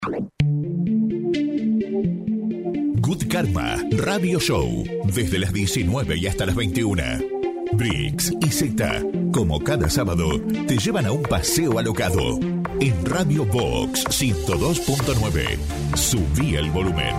Good Karma Radio Show, desde las 19 y hasta las 21. Briggs y Zeta, como cada sábado, te llevan a un paseo alocado. En Radio Box 102.9. Subí el volumen.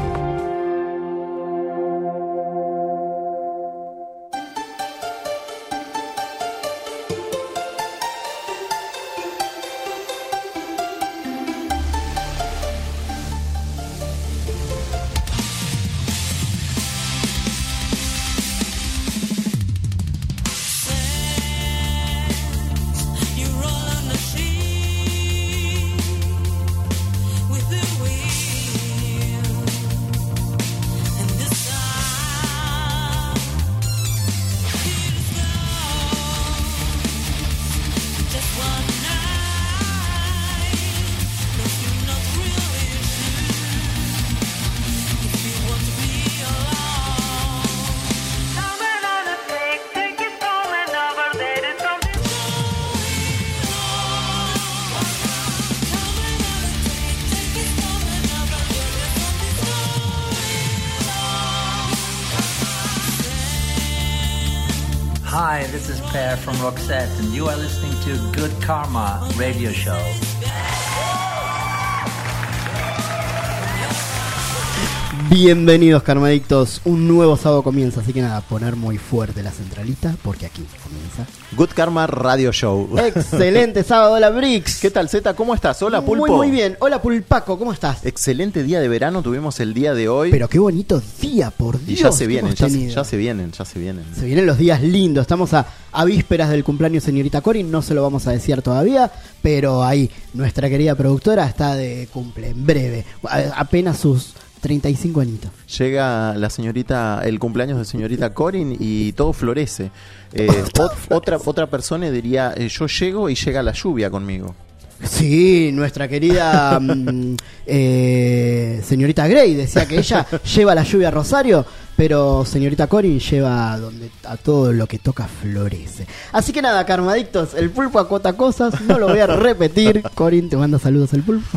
Hi, this is Per from Roxette, and you are listening to Good Karma Radio Show. Bienvenidos, Karmadictos. Un nuevo sábado comienza, así que nada, poner muy fuerte la centralita, porque aquí comienza Good Karma Radio Show. Excelente sábado, hola Briggs. ¿Qué tal, Zeta? ¿Cómo estás? Hola, Pulpo. Muy bien. Hola, Pulpaco, ¿cómo estás? Excelente día de verano tuvimos el día de hoy. Pero qué bonito día, por Dios. Y ya se vienen, ya se vienen. Se vienen los días lindos. Estamos a vísperas del cumpleaños señorita Corin, no se lo vamos a decir todavía, pero ahí nuestra querida productora está de cumple en breve, apenas sus 35 añitos. Llega la señorita, el cumpleaños de señorita Corin y todo florece. Otra persona diría, yo llego y llega la lluvia conmigo. Sí, nuestra querida señorita Grey decía que ella lleva la lluvia a Rosario, pero señorita Corin lleva donde a todo lo que toca florece. Así que nada, Karmadictos, el Pulpo acota cosas, no lo voy a repetir. Corin, te manda saludos el Pulpo.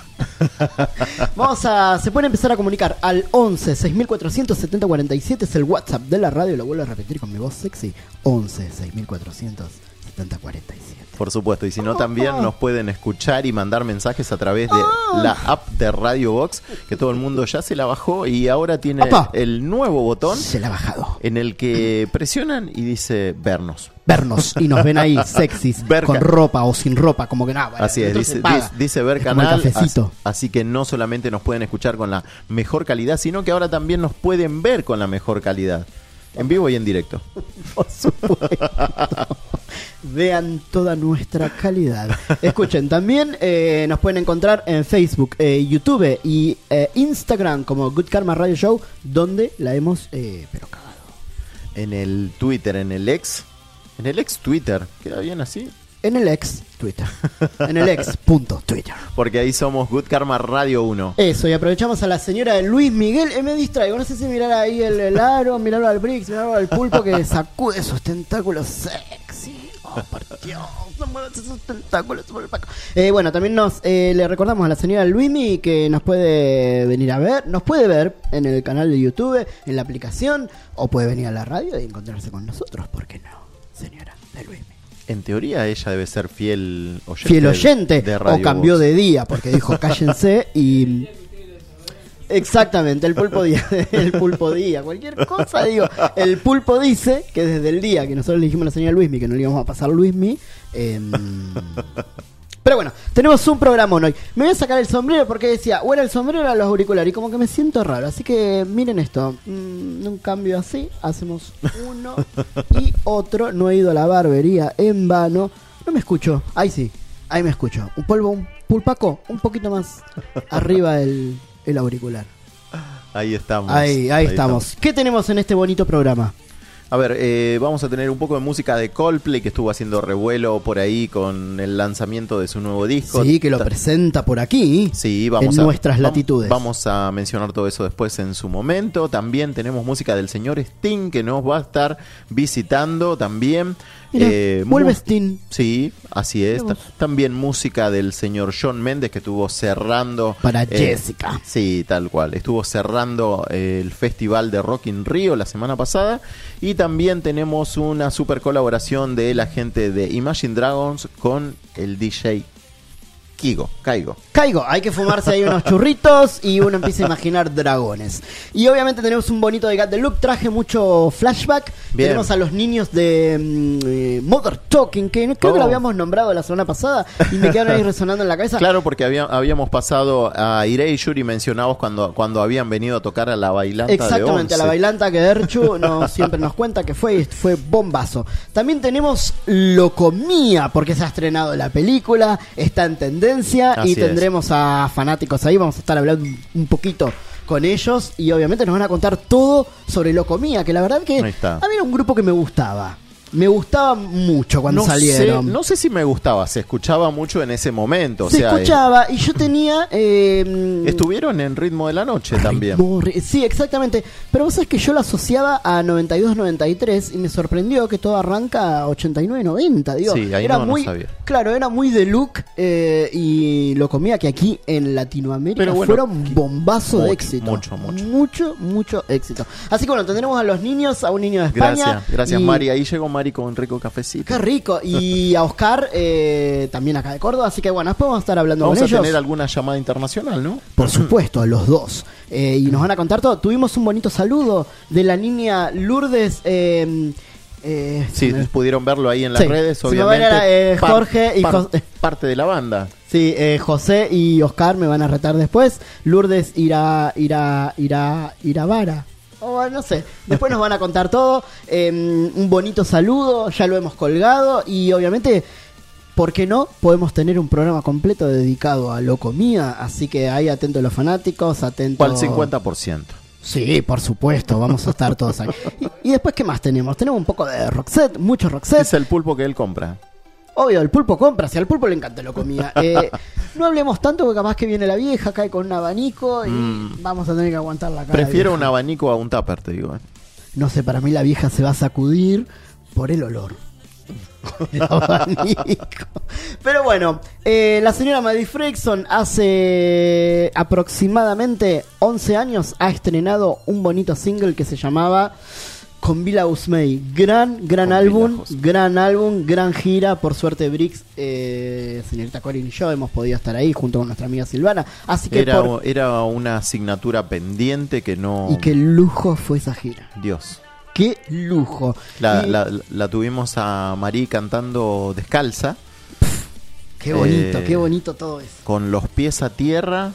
Se puede empezar a comunicar al 11 6400 7047, es el WhatsApp de la radio, lo vuelvo a repetir con mi voz sexy, 11 6400 7047. Por supuesto, y si no también nos pueden escuchar y mandar mensajes a través de la app de Radio Box, que todo el mundo ya se la bajó y ahora tiene el nuevo botón. Se la ha bajado. En el que presionan y dice vernos. Y nos ven ahí sexys, con ropa o sin ropa, como que nada. Vale, así es, dice ver canal, así que no solamente nos pueden escuchar con la mejor calidad, sino que ahora también nos pueden ver con la mejor calidad. En vivo y en directo. Por supuesto. Vean toda nuestra calidad. Escuchen, también nos pueden encontrar en Facebook, YouTube y Instagram como Good Karma Radio Show, donde la hemos pero cagado. En el Twitter, en el ex Twitter, ¿queda bien así? En el ex Twitter. En el ex.twitter. Porque ahí somos Good Karma Radio 1. Eso, y aprovechamos a la señora Luis Miguel. Me distraigo, no sé si mirar ahí el aro, mirarlo al Briggs, mirarlo al Pulpo que sacude sus tentáculos sexy. Oh, por Dios, no muevas esos tentáculos. Bueno, también le recordamos a la señora Luismi que nos puede venir a ver. Nos puede ver en el canal de YouTube, en la aplicación, o puede venir a la radio y encontrarse con nosotros. ¿Por qué no, señora de Luismi? En teoría ella debe ser fiel oyente de Radio o cambió Box. de día porque dijo cállense y exactamente el pulpo día cualquier cosa digo, el Pulpo dice que desde el día que nosotros le dijimos a la señora Luismi que no le íbamos a pasar Luismi, pero bueno, tenemos un programón hoy. Me voy a sacar el sombrero porque decía o era el sombrero o era los auriculares y como que me siento raro, así que miren esto, un cambio así, hacemos uno y otro. No he ido a la barbería en vano, no me escucho, ahí sí, ahí me escucho, un pulpaco un poquito más arriba el auricular. Ahí estamos. Ahí estamos. ¿Qué tenemos en este bonito programa? A ver, vamos a tener un poco de música de Coldplay, que estuvo haciendo revuelo por ahí con el lanzamiento de su nuevo disco. Sí, que lo presenta por aquí. Sí, en nuestras latitudes. Vamos a mencionar todo eso después en su momento. También tenemos música del señor Sting, que nos va a estar visitando también. Vuelve Sting. Sí, así es. También música del señor Shawn Mendes, que estuvo cerrando... Para Jessica. Sí, tal cual. Estuvo cerrando el Festival de Rock in Rio la semana pasada. Y también tenemos una super colaboración de la gente de Imagine Dragons con el DJ Caigo. Hay que fumarse ahí unos churritos y uno empieza a imaginar dragones. Y obviamente tenemos un bonito de Got the Look. Traje mucho flashback. Bien. Tenemos a los niños de Mother Talking, que creo que lo habíamos nombrado la semana pasada y me quedaron ahí resonando en la cabeza. Claro, porque habíamos pasado a Irei y Yuri mencionados cuando habían venido a tocar a la bailanta. Exactamente, de a la bailanta que Erchu siempre nos cuenta que fue bombazo. También tenemos Locomía, porque se ha estrenado la película, está en tendencia. Así Y tendremos a fanáticos ahí, vamos a estar hablando un poquito con ellos y obviamente nos van a contar todo sobre Locomía, que la verdad que a mí era un grupo que me gustaba mucho cuando salieron. No sé si me gustaba, se escuchaba mucho en ese momento. Se escuchaba y yo tenía... estuvieron en Ritmo de la Noche también. Sí, exactamente. Pero vos sabés que yo lo asociaba a 92-93 y me sorprendió que todo arranca 89-90. Digo, sí, ahí era no sabía. Claro, era muy de look y Locomía, que aquí en Latinoamérica fueron bombazo de éxito. Mucho éxito. Así que bueno, tendremos a los niños, a un niño de España. Gracias Mari. Ahí llegó Mari con un rico cafecito. Qué rico. Y a Oscar, también acá de Córdoba. Así que bueno, después vamos a estar hablando con ellos. Vamos a tener alguna llamada internacional, ¿no? Por supuesto, a los dos. Y nos van a contar todo. Tuvimos un bonito saludo de la niña Lourdes. Sí, pudieron verlo ahí en las redes, obviamente. Jorge y parte de la banda. Sí, José y Oscar me van a retar después. Lourdes irá vara. O no sé, después nos van a contar todo. Un bonito saludo, ya lo hemos colgado. Y obviamente, ¿por qué no? Podemos tener un programa completo dedicado a Locomía. Así que ahí atentos los fanáticos, atentos. ¿Cuál 50%? Sí, por supuesto, vamos a estar todos ahí. Y después, ¿qué más tenemos? Tenemos un poco de Roxette, mucho Roxette. Es el pulpo que él compra. Obvio, el pulpo compra, si al pulpo le encanta Locomía. No hablemos tanto porque capaz que viene la vieja, cae con un abanico y vamos a tener que aguantar la cara. Prefiero un abanico a un tupper, te digo. No sé, para mí la vieja se va a sacudir por el olor. El abanico. Pero bueno, la señora Maddie Fredriksson hace aproximadamente 11 años ha estrenado un bonito single que se llamaba Con Vila Usmei. Gran álbum, gran gira. Por suerte Brix, señorita Corin y yo hemos podido estar ahí junto con nuestra amiga Silvana. Así que era una asignatura pendiente que no... Y qué lujo fue esa gira. Dios. Qué lujo. La tuvimos a Marí cantando descalza. Qué bonito todo eso. Con los pies a tierra,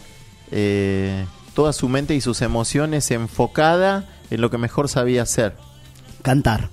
toda su mente y sus emociones enfocada en lo que mejor sabía hacer. Cantar.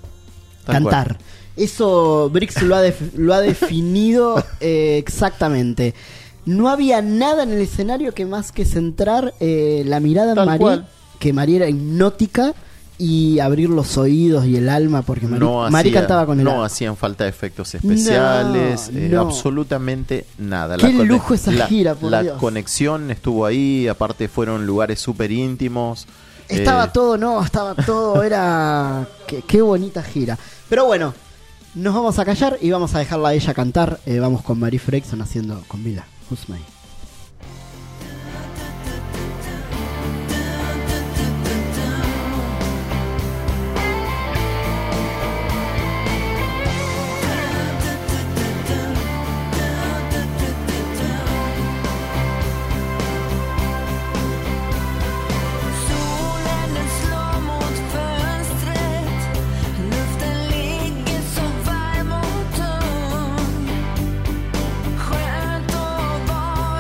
Eso Brix lo ha definido exactamente. No había nada en el escenario que más que centrar la mirada en Marí, que Marí era hipnótica, y abrir los oídos y el alma, porque Marí cantaba con el alma. No hacían falta efectos especiales, absolutamente nada. Qué lujo esa gira, por Dios. La conexión estuvo ahí, aparte fueron lugares súper íntimos. Estaba todo, era... Qué bonita gira. Pero bueno, nos vamos a callar y vamos a dejarla a ella cantar. Vamos con Maddie Fredriksson haciendo Con Vila Usmei. Skönt att vara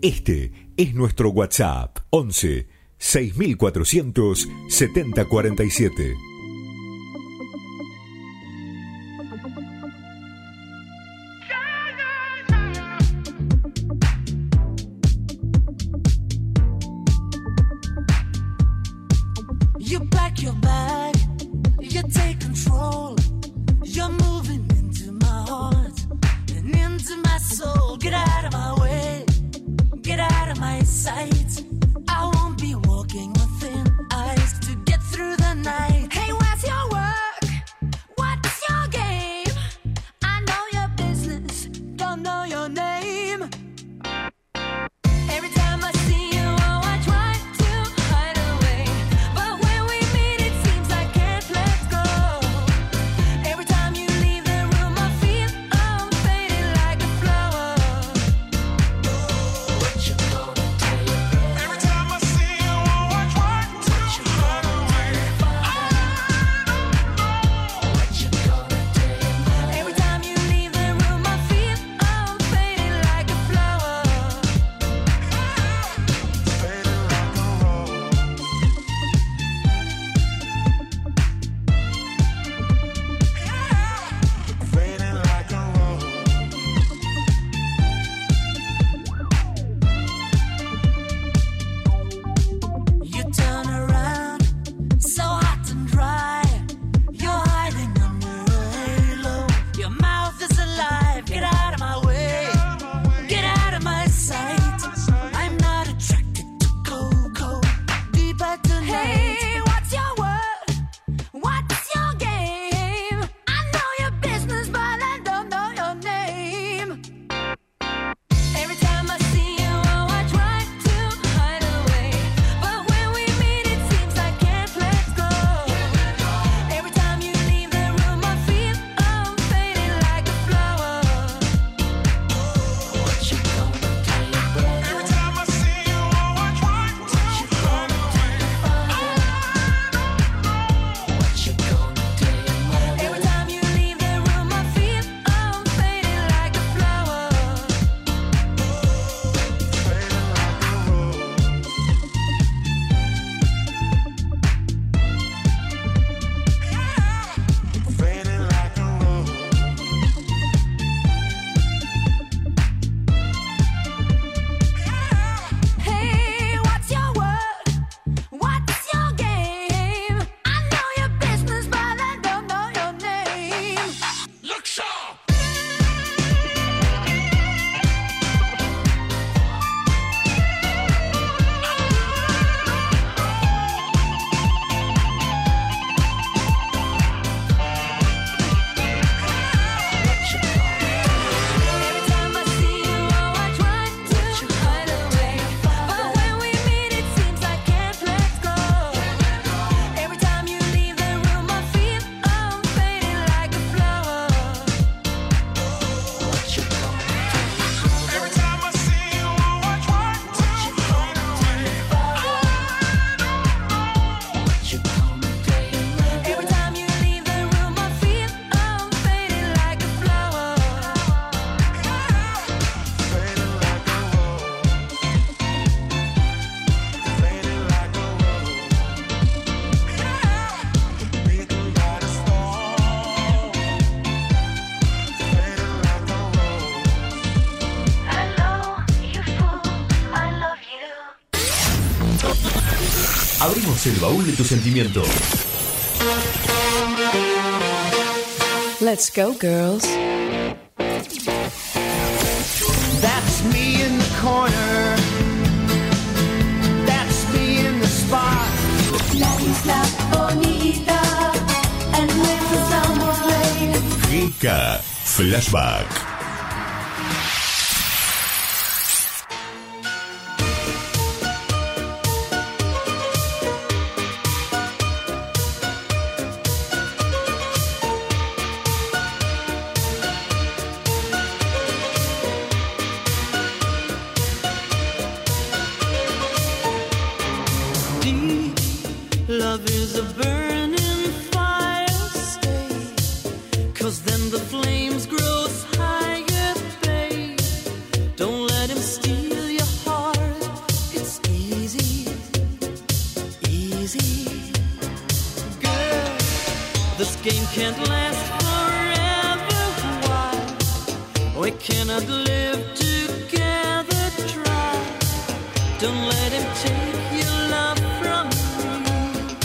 Este es nuestro WhatsApp 11 6400 7047. You pack your bag, you take control. You're moving into my heart and into my soul. Get out of my way, get out of my sight. I won't be walking with thin eyes to get through the night. Hey, where's your work? What's your game? I know your business, don't know your name. Every time I see you, oh, I try to hide away. But when we meet, it seems I can't let go. Every time you leave the room, I feel I'm fading like a flower. What you gonna tell your brother? Every time I see you, oh, I try to hide away. What you gonna tell your mother? Every time you leave the room, I feel I'm fading like a flower. You turn around, so hot and dry. You're hiding under a halo. Your mouth is alive. Get out of my way. Get out of my sight. I'm not attracted to cocoa. Deeper tonight. Hey, what's your word? What's your game? I know your business, but I don't know your name. Every time I see you, oh, I try to hide away. But when we meet, it seems I can't let go. Every time you leave the room, I feel I'm fading like a flower. What you gonna tell your brother? Every time I see you, oh, I try to hide away. What you gonna tell your mother? Every time you leave the room, I feel I'm fading like a flower. Hey, what's your word? What's your game? I know your business, but I don't know your name. Look sharp! Every time I see you, oh, I try to hide away. But when we meet, it seems I can't let go. Every time you leave the room, I feel I'm fading like a flower. What you gonna do? Every time I see you, oh, I try to hide away. What you gonna do? Every time you leave the room, I feel I'm fading like a flower. Hello, you fool, I love you. Abrimos el baúl de tu sentimiento. Let's go, girls. That's me in the corner. That's me in the spot. La isla bonita, and with the sound of rain. GK Flashback. Love is a burning fire, stay. 'Cause then the flames grow higher, babe. Don't let him steal your heart. This game can't last forever. Why? We cannot live together. Try. Don't let him take your love from you.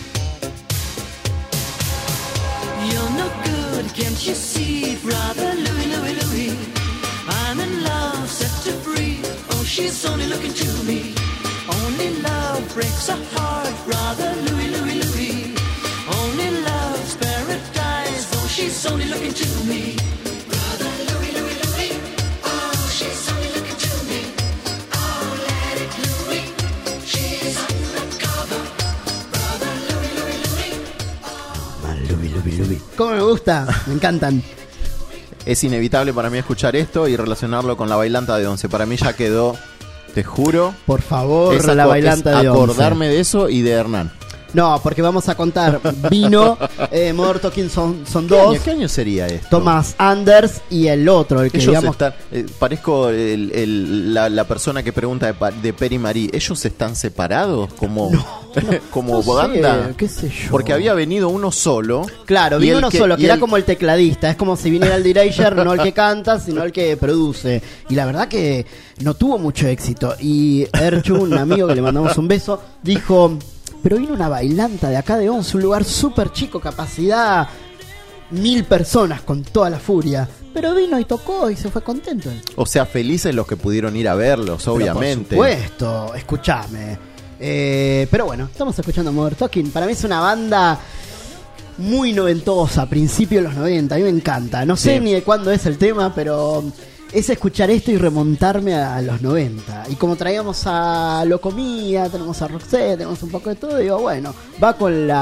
You're no good, can't you see, brother Louie, Louie, Louie? I'm in love, set to free. Oh, she's only looking to me. Only love breaks a heart, brother Louie, Louie, Louie. Only love's paradise. Oh, she's only looking to me. Brother Louie, Louie, Louie. Oh, she's only looking to me. Oh, let it Louie. She's undercover. Brother Louie, Louie, Louie. Lubi, lubi, lubi. ¿Cómo me gusta? Me encantan. Es inevitable para mí escuchar esto y relacionarlo con la bailanta de Once. Para mí ya quedó, te juro. Por favor, es la bailanta de acordarme Once. de eso y de Hernán. No, porque vamos a contar. Vino, Modern Talking son dos. ¿Qué año sería esto? Thomas Anders y el otro, el que Ellos digamos... están, parezco la persona que pregunta de Peri Marí. ¿Ellos están separados como, como no banda? sé, qué sé yo. Porque había venido uno solo. Claro, y vino el uno solo, que y era el- como el tecladista. Es como si viniera el Dirager, no el que canta, sino el que produce. Y la verdad que no tuvo mucho éxito. Y Erchu, un amigo que le mandamos un beso, dijo... Pero vino una bailanta de acá de Once, un lugar súper chico, capacidad 1000 personas con toda la furia. Pero vino y tocó y se fue contento. O sea, felices los que pudieron ir a verlos, obviamente. Por supuesto, escúchame. Pero bueno, estamos escuchando Modern Talking. Para mí es una banda muy noventosa, principio de los 90. A mí me encanta. No sé Sí. ni de cuándo es el tema, pero es escuchar esto y remontarme a los 90. Y como traíamos a Locomía, tenemos a Roxette, tenemos un poco de todo, digo, bueno, va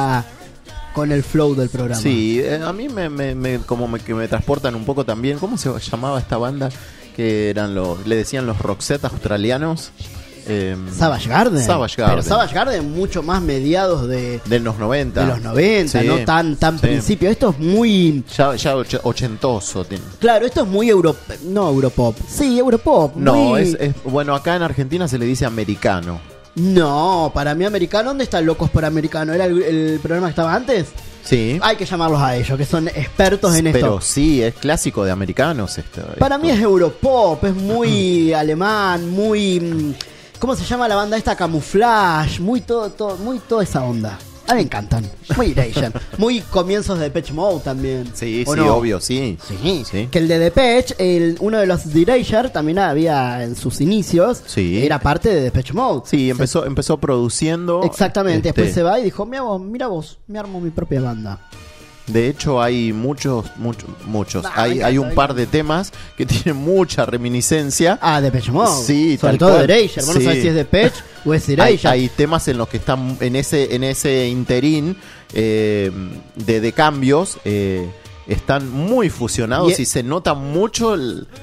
con el flow del programa. Sí, a mí que me transportan un poco también. ¿Cómo se llamaba esta banda? Que eran le decían los Roxette australianos. Savage Garden. Savage Garden. Pero Savage Garden mucho más mediados de los 90. de los 90, Sí, no tan sí. principio. Esto es muy... Ya ochentoso. Claro, esto es muy no Europop. Sí, Europop. No, muy... bueno, acá en Argentina se le dice americano. No, para mí americano, ¿dónde están Locos por Americano? ¿Era el programa que estaba antes? Sí. Hay que llamarlos a ellos, que son expertos en Pero esto. sí, es clásico de americanos esto. Para mí es Europop, es muy alemán, muy... ¿Cómo se llama la banda esta? Camouflage, muy toda esa onda. A mí me encantan. Muy Erasure. Muy comienzos de Depeche Mode también. Sí, ¿O sí, no? obvio, sí. Sí. Que el de Depeche, uno de los de Erasure también había en sus inicios. Sí. Era parte de Depeche Mode. Sí, empezó produciendo. Exactamente. Después se va y dijo, mira vos, me armo mi propia banda. De hecho, hay muchos. Hay un par de temas que tienen mucha reminiscencia. Ah, Depeche Mode. Sí, sobre tal todo cual. de Erasure. Vos no Sí. sabés si es Depeche o es Hay, Erasure. hay temas en los que están en ese interín de cambios. Están muy fusionados y se nota mucho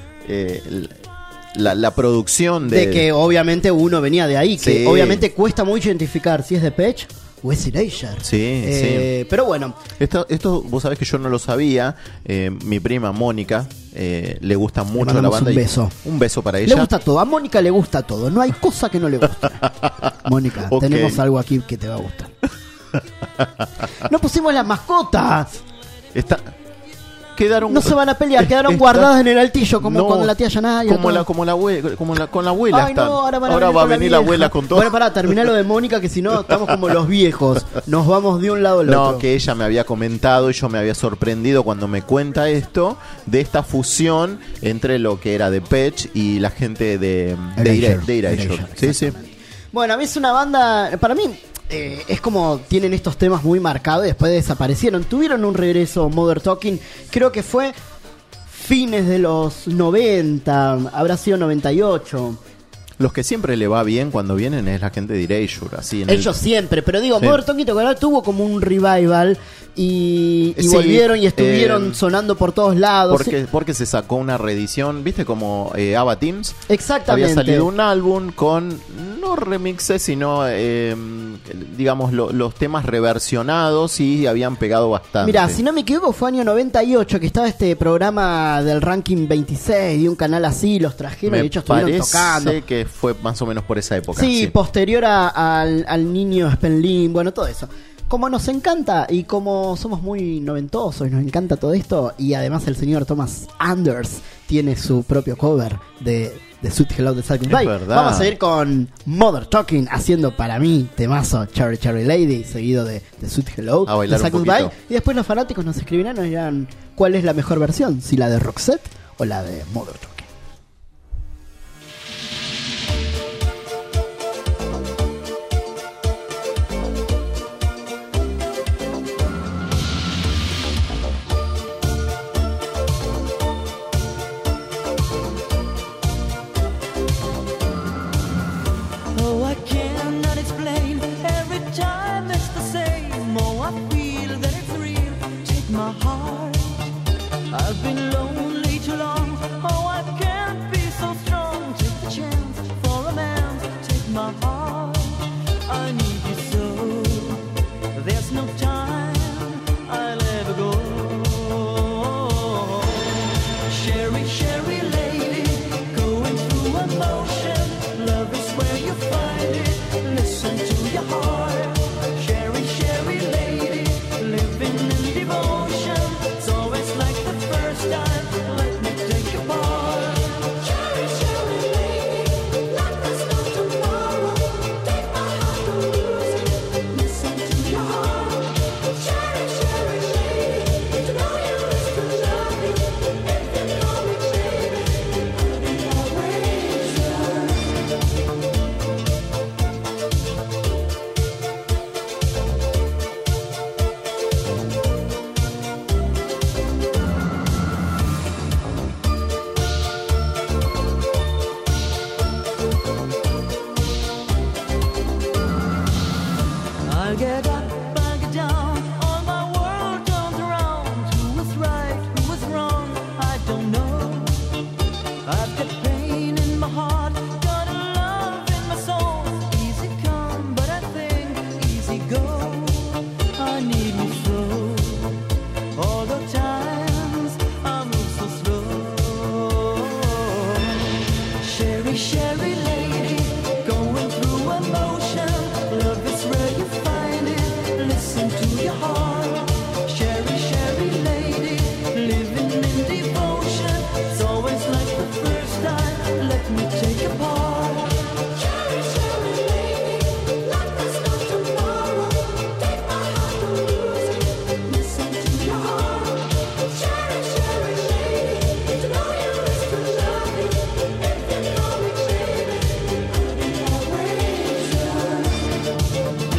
la producción de que obviamente uno venía de ahí, que Sí. obviamente cuesta mucho identificar si es Depeche o es Erasure. Sí. Pero bueno, Esto vos sabés que yo no lo sabía. Mi prima Mónica le gusta mucho la mandamos banda. un beso. Un beso para le ella. gusta todo. A Mónica le gusta todo. No hay cosa que no le guste. Mónica, Ok. tenemos algo aquí que te va a gustar. No pusimos las mascotas. Quedaron, No se van a pelear, quedaron está- guardadas en el altillo, como No, cuando la tía Yanaya. con la abuela. Ay, están. no, ahora va a con venir la vieja. abuela con todo. Bueno, pará, terminá lo de Mónica, que si no estamos como los viejos. Nos vamos de un lado al otro. No, que ella me había comentado y yo me había sorprendido cuando me cuenta esto, de esta fusión entre lo que era Depeche y la gente de Erasure. Sí, sí. Bueno, a mí es una banda, para mí es como tienen estos temas muy marcados y después desaparecieron. Tuvieron un regreso Modern Talking, creo que fue fines de los 90, habrá sido 98. Los que siempre le va bien cuando vienen es la gente de Erasure, así en Ellos siempre, pero digo, Sí. Modern Talking tuvo como un revival y Sí, volvieron y estuvieron sonando por todos lados. porque se sacó una reedición, ¿viste? Como Ava Teams. Exactamente. Había salido un álbum con, no remixes, sino, digamos, los temas reversionados y habían pegado bastante. Mira, si no me equivoco fue año 98 que estaba este programa del ranking 26 de un canal así, los trajeron y me ellos estuvieron tocando. parece que fue más o menos por esa época. Sí, posterior al niño Spenlin, bueno, todo eso. como nos encanta y como somos muy noventosos y nos encanta todo esto, y además el señor Thomas Anders tiene su propio cover de Sweet Hello de Sad Goodbye, vamos a ir con Mother Talking haciendo para mí temazo Cherry Cherry Lady, seguido de Sweet Hello de Sad Goodbye, y después los fanáticos nos escribirán y nos dirán cuál es la mejor versión, si la de Roxette o la de Mother Talking. I've been lonely too long. Oh, I can't be so strong. Take the chance for a man. Take my heart. I need you so. There's no time I'll ever go. Sherry, Sherry lady, going through emotion. Love is where you find it. Listen to your heart. Sherry, Sherry lady, living in devotion. It's always like the first time. Let me take your part. Sherry, Sherry lady, like there's no tomorrow. Take my heart, don't lose it. Listen to your heart. Sherry, Sherry lady, to know you is to love me. If you know me, baby, I'll be always yours. I get up, I get down, all my world turns around. Who was right, who was wrong, I don't know. I've got pain in my heart, got a love in my soul. Easy come, but I think easy go. I need me so. All the times I move so slow. Sherry, Sherry lady, going through emotion. Love is where you find it. Listen to your heart. Sherry, Sherry lady, living in devotion. It's always like the first time. Let me take your part. Sherry, Sherry lady, like there's no tomorrow. Take my heart, don't lose it. Listen to your heart. Sherry, Sherry lady, to know you is to love me. If you know me, baby, I'll be always yours.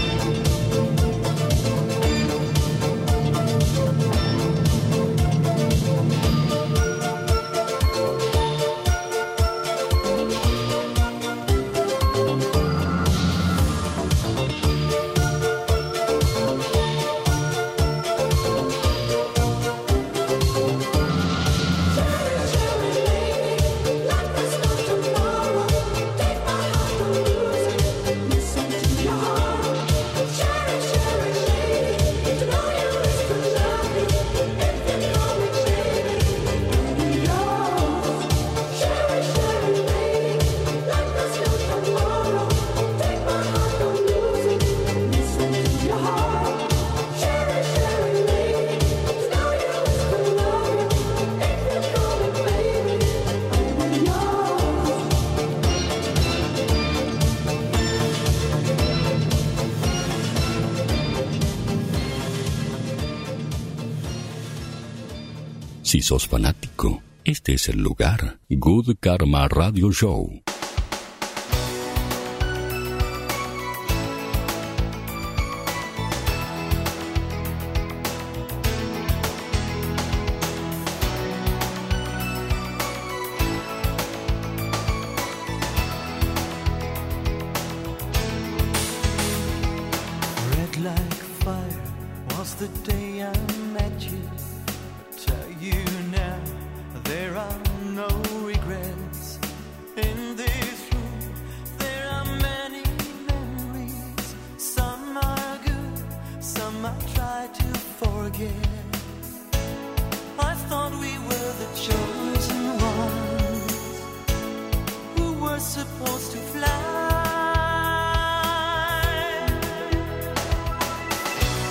Si sos fanático, este es el lugar. Good Karma Radio Show. Red like fire was the day I met you. Tell you now, there are no regrets. In this room, there are many memories. Some are good, some I try to forget. I thought we were the chosen ones who were supposed to fly.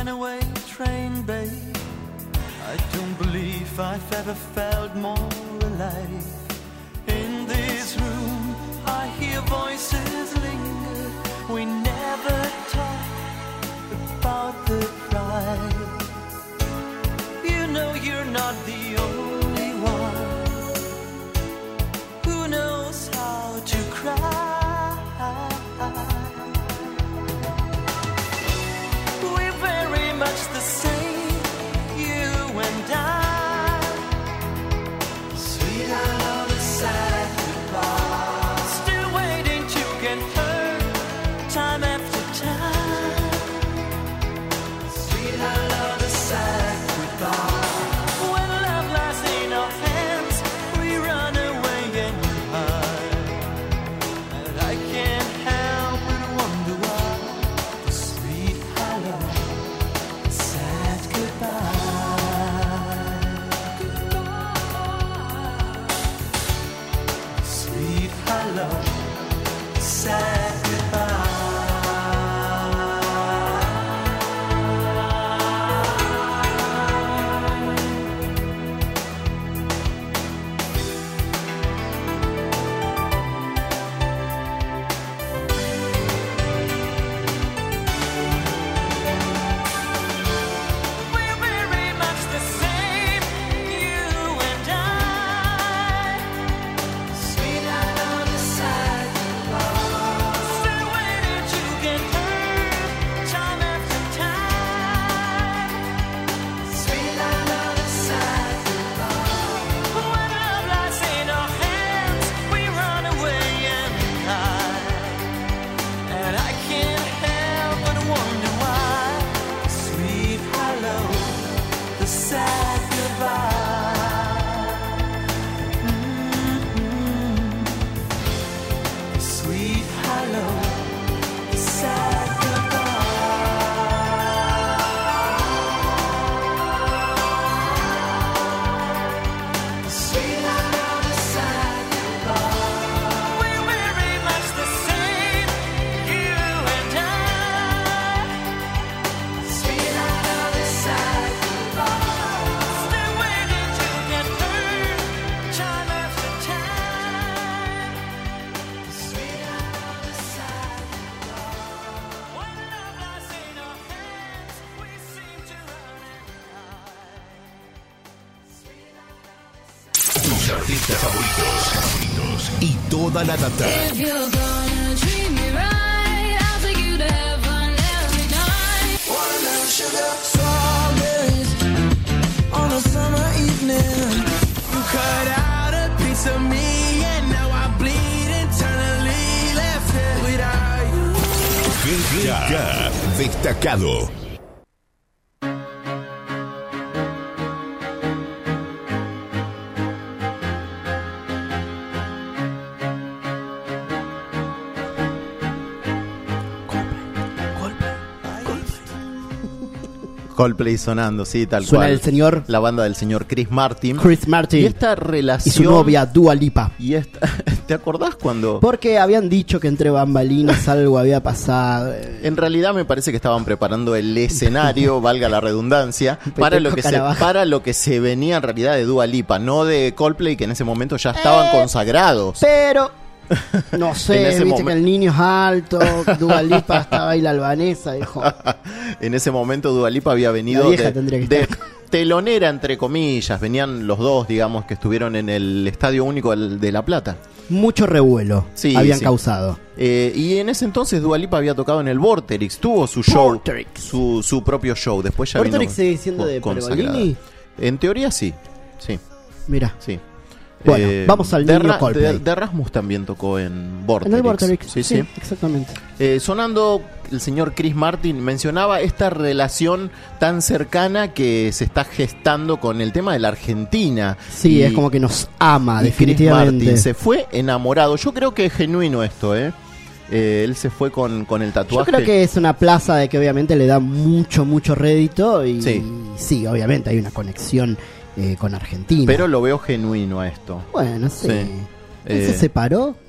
runaway train, babe. I don't believe I've ever felt more alive. In this room, I hear voices linger. We never talk about the pride. You know you're not the only one who knows how to cry. We're very much the same, you and I. Sweet, I love the sad goodbye. Still waiting to get hurt, time after time. Sweet, I love the sad goodbye. When love lies in our hands, we run away and hide. And I can't help but wonder why. The sweet hello, the sad goodbye. Sweet hello, the sad goodbye. We're very much the same, you and I. Sweet, I know the sad goodbye. Still waiting to get hurt, time after time. Sweet, I know the sad goodbye. When love lies in our hands, we run away and hide. And I can't help but wonder why. Sweet hello, the sad goodbye. Sweet hello, the sad goodbye. Sweet hello, the sad goodbye. We're very much the same, you and I. Sweet hello, the sad goodbye. Still waiting to get hurt, time after time. Sweet hello, the sad goodbye. When love lies in our hands, we seem to run and hide. Sweet hello, the sad Tus artistas favoritos y toda la data. If you're gonna treat me right, I'll take you to heaven every night. watermelon sugar strawberries on a summer evening. You cut out a piece of me and now I bleed internally. Left it without you. GK Destacado. Coldplay sonando, sí, tal Suena cual. el señor La banda del señor Chris Martin. Chris Martin Y esta relación. y su novia Dua Lipa. Y esta, ¿te acordás cuando.? Porque habían dicho que entre bambalinas algo había pasado. En realidad me parece que estaban preparando el escenario, valga la redundancia, para lo, para lo que se venía en realidad de Dua Lipa, no de Coldplay, que en ese momento ya estaban consagrados. Pero no En sé, ese viste momen- que el niño es alto, Dua Lipa estaba ahí la albanesa, dijo. En ese momento Dua Lipa había venido La vieja tendría que de estar. telonera, entre comillas. Venían los dos, digamos, que estuvieron en el Estadio Único de La Plata. Mucho revuelo Sí, habían sí. causado. Y en ese entonces Dua Lipa había tocado en el Vorterix, tuvo su show, Vorterix. su propio show. Después ya ¿Vorterix vino sigue siendo de consagrada. Pergolini? En teoría sí, sí, Mira, sí. Bueno, vamos al niño de, Coldplay. de Rasmus también tocó en Vorterix. en el Vorterix. Sí, sí. Exactamente. Sonando, el señor Chris Martin mencionaba esta relación tan cercana que se está gestando con el tema de la Argentina. Sí, Y- es como que nos ama, y Chris definitivamente. Martin se fue enamorado. Yo creo que es genuino esto, ¿eh? Él se fue con el Yo tatuaje. creo que es una plaza de que obviamente le da mucho rédito y sí, obviamente hay una conexión con Argentina. Pero lo veo genuino a esto. Bueno, sí. Sí. ¿Él se separó?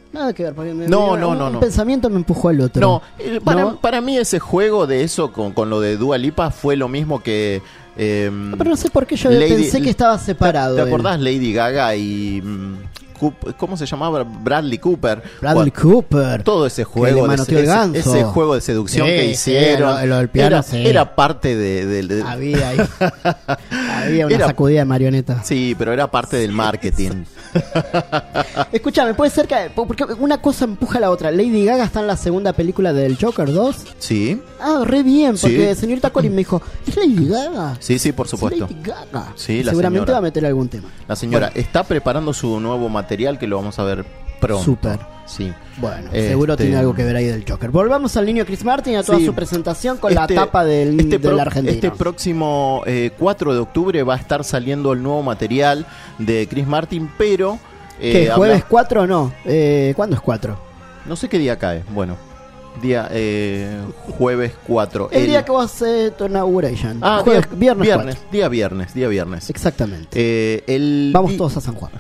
Nada que ver, porque No. un pensamiento me empujó al otro. No, ¿No? para mí ese juego de eso con lo de Dua Lipa fue lo mismo que... Pero no sé por qué yo Lady- pensé que estaba separado. ¿Te él. acordás Lady Gaga y... ¿cómo se llamaba? Bradley Cooper. Bradley Cooper. Todo ese Que juego, le manoteó el ganso. ese juego de seducción Sí, que sí, hicieron, lo del piano, era, sí. era parte de Había ahí. Había una Era- sacudida de marioneta. sí, pero era parte del marketing. Escúchame, puede ser que. Porque una cosa empuja a la otra. Lady Gaga está en la segunda película del Joker 2. Sí, Ah, re bien, porque Sí. señorita Corin me dijo: ¿es Lady Gaga? sí, por supuesto. Es Lady Gaga. Sí, la Seguramente señora. va a meter algún tema. La señora está preparando su nuevo material que lo vamos a ver pronto. Súper. Sí. Bueno, seguro tiene algo que ver ahí del Joker. Volvamos al niño Chris Martin y a toda Sí. su presentación con la tapa del argentino. Este próximo 4 de octubre va a estar saliendo el nuevo material de Chris Martin, pero... ¿Qué, jueves 4 o no? ¿Cuándo es 4? No sé qué día cae. Bueno, jueves 4. El día que vos haces tu inauguration. Ah, Jueves, viernes 4. día viernes. Exactamente. El Vamos todos a San Juan.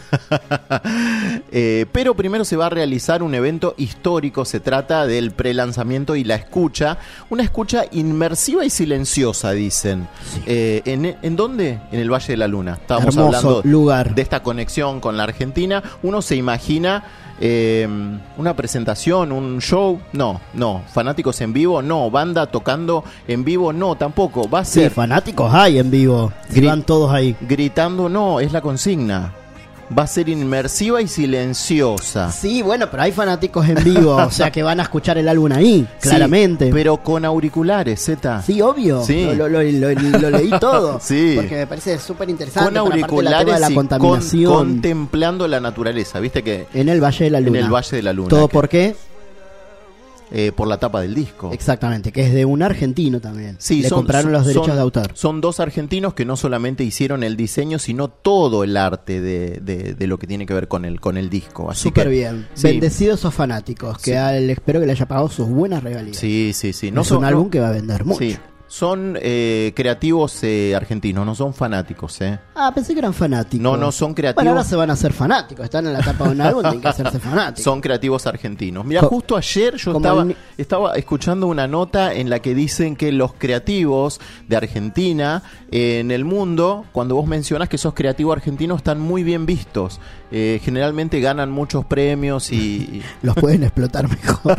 Pero primero se va a realizar un evento histórico. Se trata del prelanzamiento y la escucha. Una escucha inmersiva y silenciosa, dicen. Sí. ¿En dónde? En el Valle de la Luna. Estábamos Hermoso hablando lugar. de esta conexión con la Argentina. Uno se imagina una presentación, un show. No. Fanáticos en vivo, no. Banda tocando en vivo, no, tampoco. Va a Sí, ser fanáticos hay en vivo. Van todos ahí. gritando, no, es la consigna. Va a ser inmersiva y silenciosa. Sí, bueno, pero hay fanáticos en vivo. O sea que van a escuchar el álbum ahí, claramente. Sí, pero con auriculares, Z. Sí, obvio. Sí. Lo leí todo. Sí. Porque me parece súper interesante. Con auriculares de la y contaminación contemplando la naturaleza. Viste que en el Valle de la Luna. en el Valle de la Luna. ¿Todo que- por qué? por la tapa del disco. Exactamente, que es de un argentino también. Sí, Le compraron los derechos de autor. Son dos argentinos que no solamente hicieron el diseño, sino todo el arte de lo que tiene que ver con el disco. Así Súper que, bien. sí. Bendecidos esos fanáticos, que Sí. espero que le haya pagado sus buenas regalías. Sí. No es un álbum que va a vender mucho. Sí. Son creativos argentinos, no son fanáticos. Ah, pensé que eran fanáticos. No son creativos. Bueno, ahora se van a hacer fanáticos. Están en la tapa de un álbum, tienen que hacerse fanáticos. Son creativos argentinos. Mira, Co- justo ayer yo como estaba escuchando una nota en la que dicen que los creativos de Argentina en el mundo, cuando vos mencionas que sos creativo argentino, están muy bien vistos. Generalmente ganan muchos premios y Los pueden explotar mejor.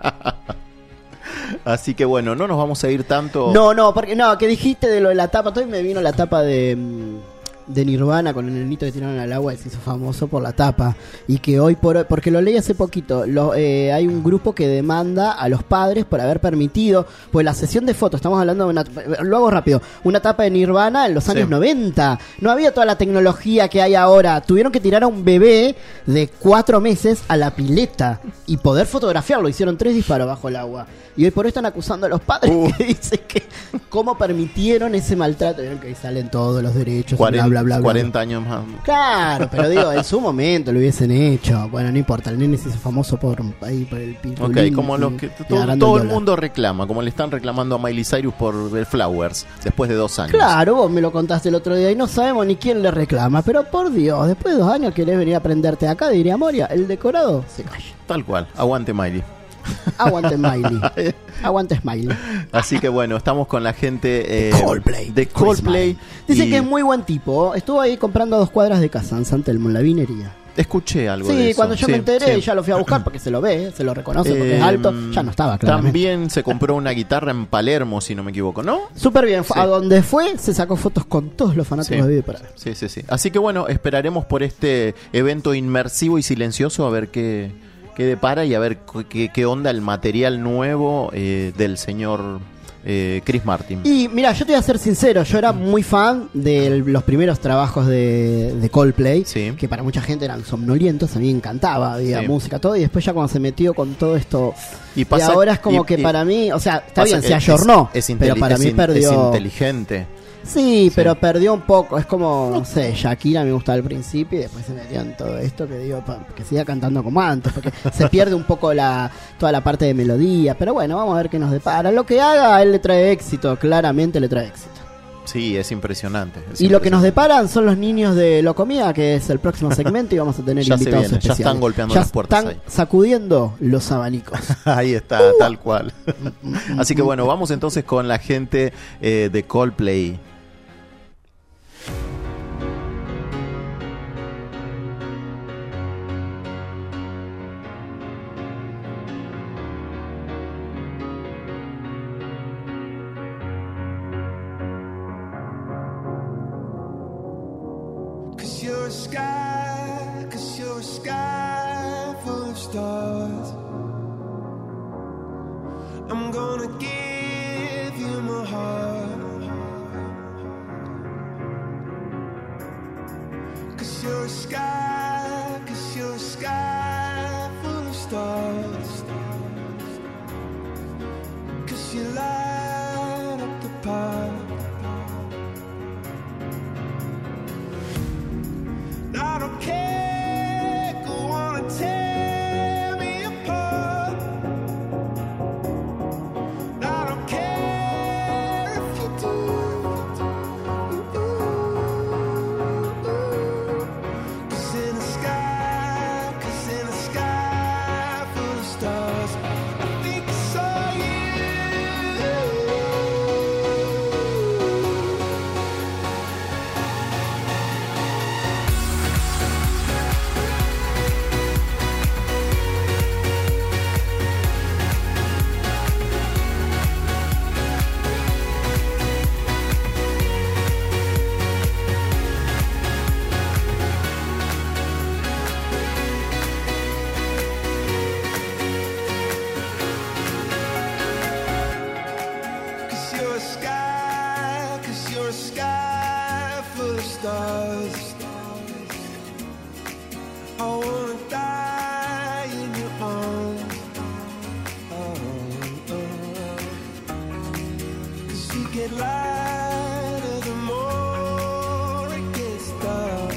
así que bueno, no nos vamos a ir tanto. No, porque que dijiste de lo de la tapa. Todavía me vino la tapa de Nirvana con el nenito que tiraron al agua y se hizo famoso por la tapa. Y que hoy por hoy, porque lo leí hace poquito, hay un grupo que demanda a los padres por haber permitido, pues la sesión de fotos, estamos hablando de lo hago rápido, una tapa de Nirvana en los años 90. No había toda la tecnología que hay ahora. Tuvieron que tirar a un bebé de 4 meses a la pileta y poder fotografiarlo. Hicieron 3 disparos bajo el agua. Y hoy por hoy están acusando a los padres que dicen que cómo permitieron ese maltrato. Vieron que ahí salen todos los derechos, 40, bla, bla, bla, bla. 40 años más. Claro, pero digo, en su momento lo hubiesen hecho. Bueno, no importa, el nene se hizo famoso por el pitulín. Ok, como los que todo el mundo reclama, como le están reclamando a Miley Cyrus por el Flowers después de 2 años. Claro, vos me lo contaste el otro día y no sabemos ni quién le reclama. Pero por Dios, después de 2 años querés venir a prenderte acá, diría Moria, el decorado se calla. Tal cual, aguante Miley. Aguante Smiley. Aguante Smiley. Así que bueno, estamos con la gente Coldplay. de Coldplay. Dicen y que es muy buen tipo. Estuvo ahí comprando a 2 cuadras de casa en San Telmo, en la vinería. Escuché algo de Sí, eso. cuando yo me enteré, sí. ya lo fui a buscar porque se lo ve, se lo reconoce porque es alto. Ya no estaba, claramente. También se compró una guitarra en Palermo, si no me equivoco, ¿no? Súper bien. Sí. A donde fue, se sacó fotos con todos los fanáticos Sí. de Vive para ver. Sí. Así que bueno, esperaremos por este evento inmersivo y silencioso a ver qué depara y a ver qué onda el material nuevo del señor Chris Martin. Y mira, yo te voy a ser sincero, yo era muy fan de los primeros trabajos de Coldplay, Sí. que para mucha gente eran somnolientos, a mí me encantaba, había Sí. música, todo, y después ya cuando se metió con todo esto, Y pasa- y ahora es como y- que y para mí, o sea, está pasa bien, que se ayornó, es pero para mí es perdió... inteligente. Sí, pero perdió un poco. Es como, no sé, Shakira me gustaba al principio y después se metió en todo esto que digo, que siga cantando como antes, porque se pierde un poco toda la parte de melodía. Pero bueno, vamos a ver qué nos depara. Lo que haga, a él le trae éxito, claramente le trae éxito. Sí, es impresionante. Y lo que nos deparan son los niños de Locomía, que es el próximo segmento, y vamos a tener Ya se invitados viene, ya especiales. están golpeando Ya las puertas están ahí. sacudiendo los abanicos. Ahí está, tal cual. Así que bueno, vamos entonces con la gente de Coldplay. Cause you're a sky full of stars. I'm gonna give you my heart. Cause you're a sky full of stars. Cause you light up the park. I don't care, go on and tear me apart. I don't care if you do. Cause in the sky full of stars, I think I saw you. Cause you're a sky full of stars. I wanna die in your arms. Cause you get lighter the more it gets dark.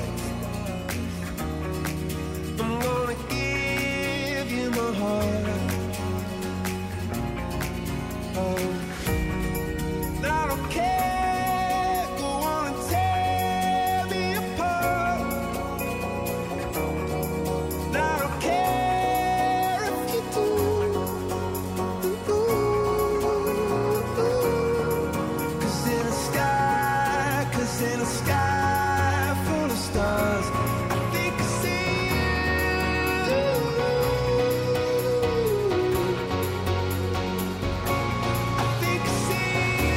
I'm gonna give you my heart. I don't care, go on and tear me apart. I don't care if you do. Cause in the sky full of stars, I think I see you. I think I see you.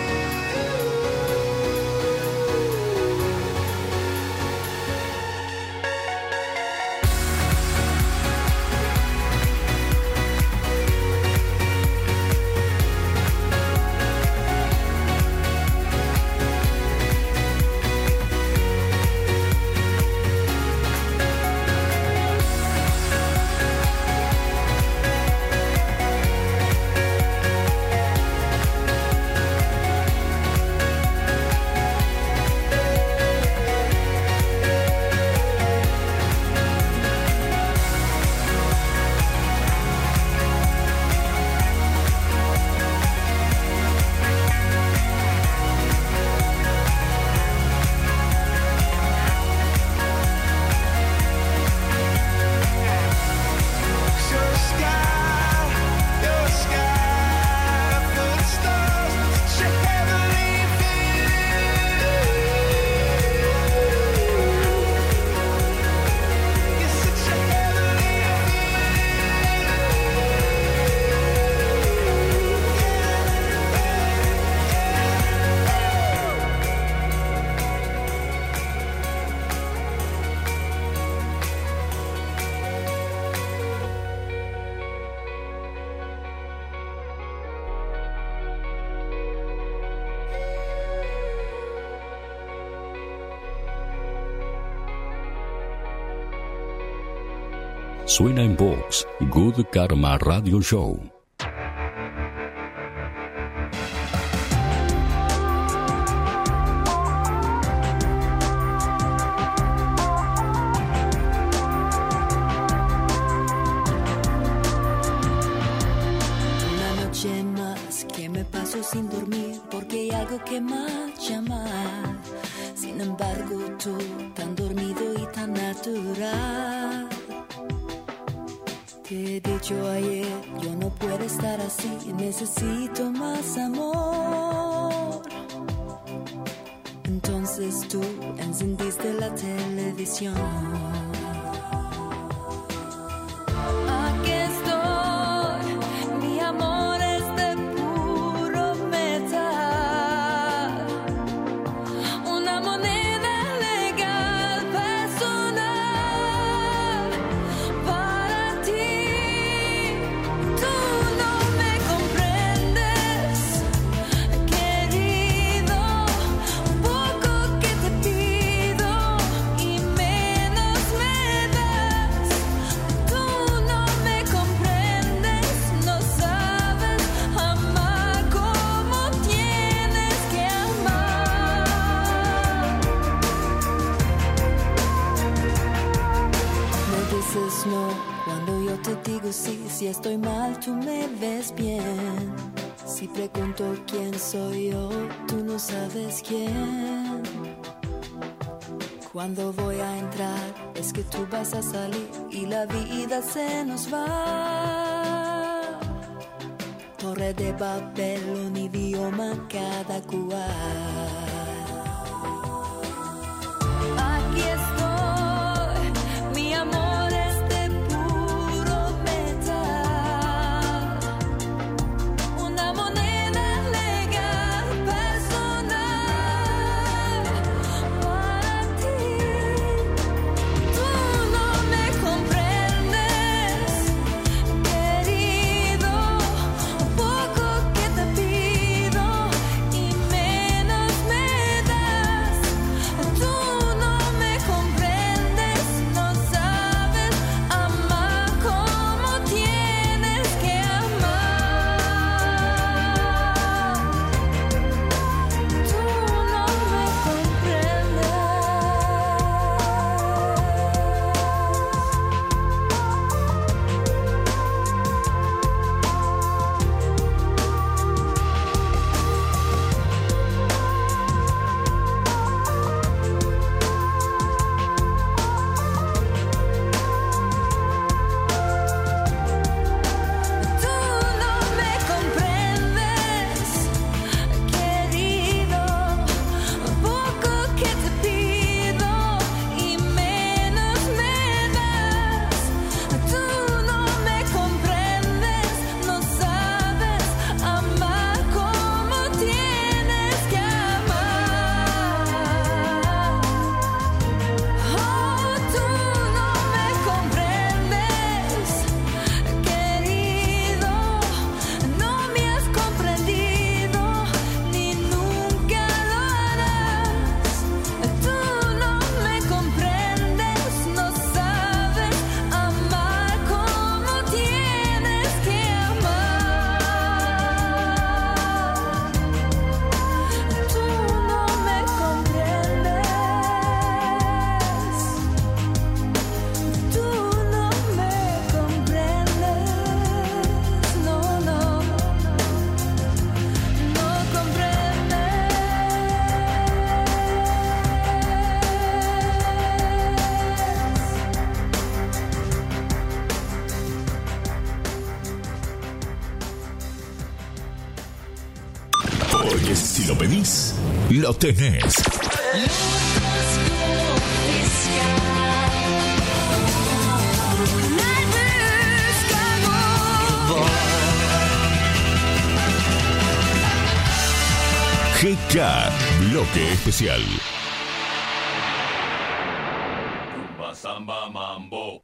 Suena en Vox, Good Karma Radio Show. Una noche más que me paso sin dormir porque hay algo que marcha natural. Te he dicho ayer, yo no puedo estar así, necesito más amor. Entonces tú encendiste la televisión. Aquí estoy, mi amor es de puro metal. Una moneda legal personal para ti. Tú no me comprendes, querido. Poco que te pido y menos me das. Tú no me comprendes, no sabes amar como tienes que amar. Me dices no cuando yo te digo sí. Si estoy mal, tú me ves bien. Si pregunto quién soy yo, tú no sabes quién. Cuando voy a entrar, es que tú vas a salir y la vida se nos va. Torre de Babel, un idioma cada cual. Aquí estoy, mi amor es de puro metal. Una moneda legal personal para ti. Tú no me comprendes, querido. Poco que te pido y menos me das. Tú no me comprendes, no sabes amar como tienes que amar. Tú no me comprendes. Tú no me comprendes, querido. Poco que te pido y menos me das. Tú no me comprendes, no sabes amar como tienes que amar. Oh, tú no me comprendes, querido. No me has comprendido ni nunca lo harás. Tú no me comprendes, no sabes amar como tienes que amar. Tú no me comprendes. Tú no me comprendes. No, no, no Porque si lo pedís, lo tenés. GK, bloque especial. Tumba, samba, mambo.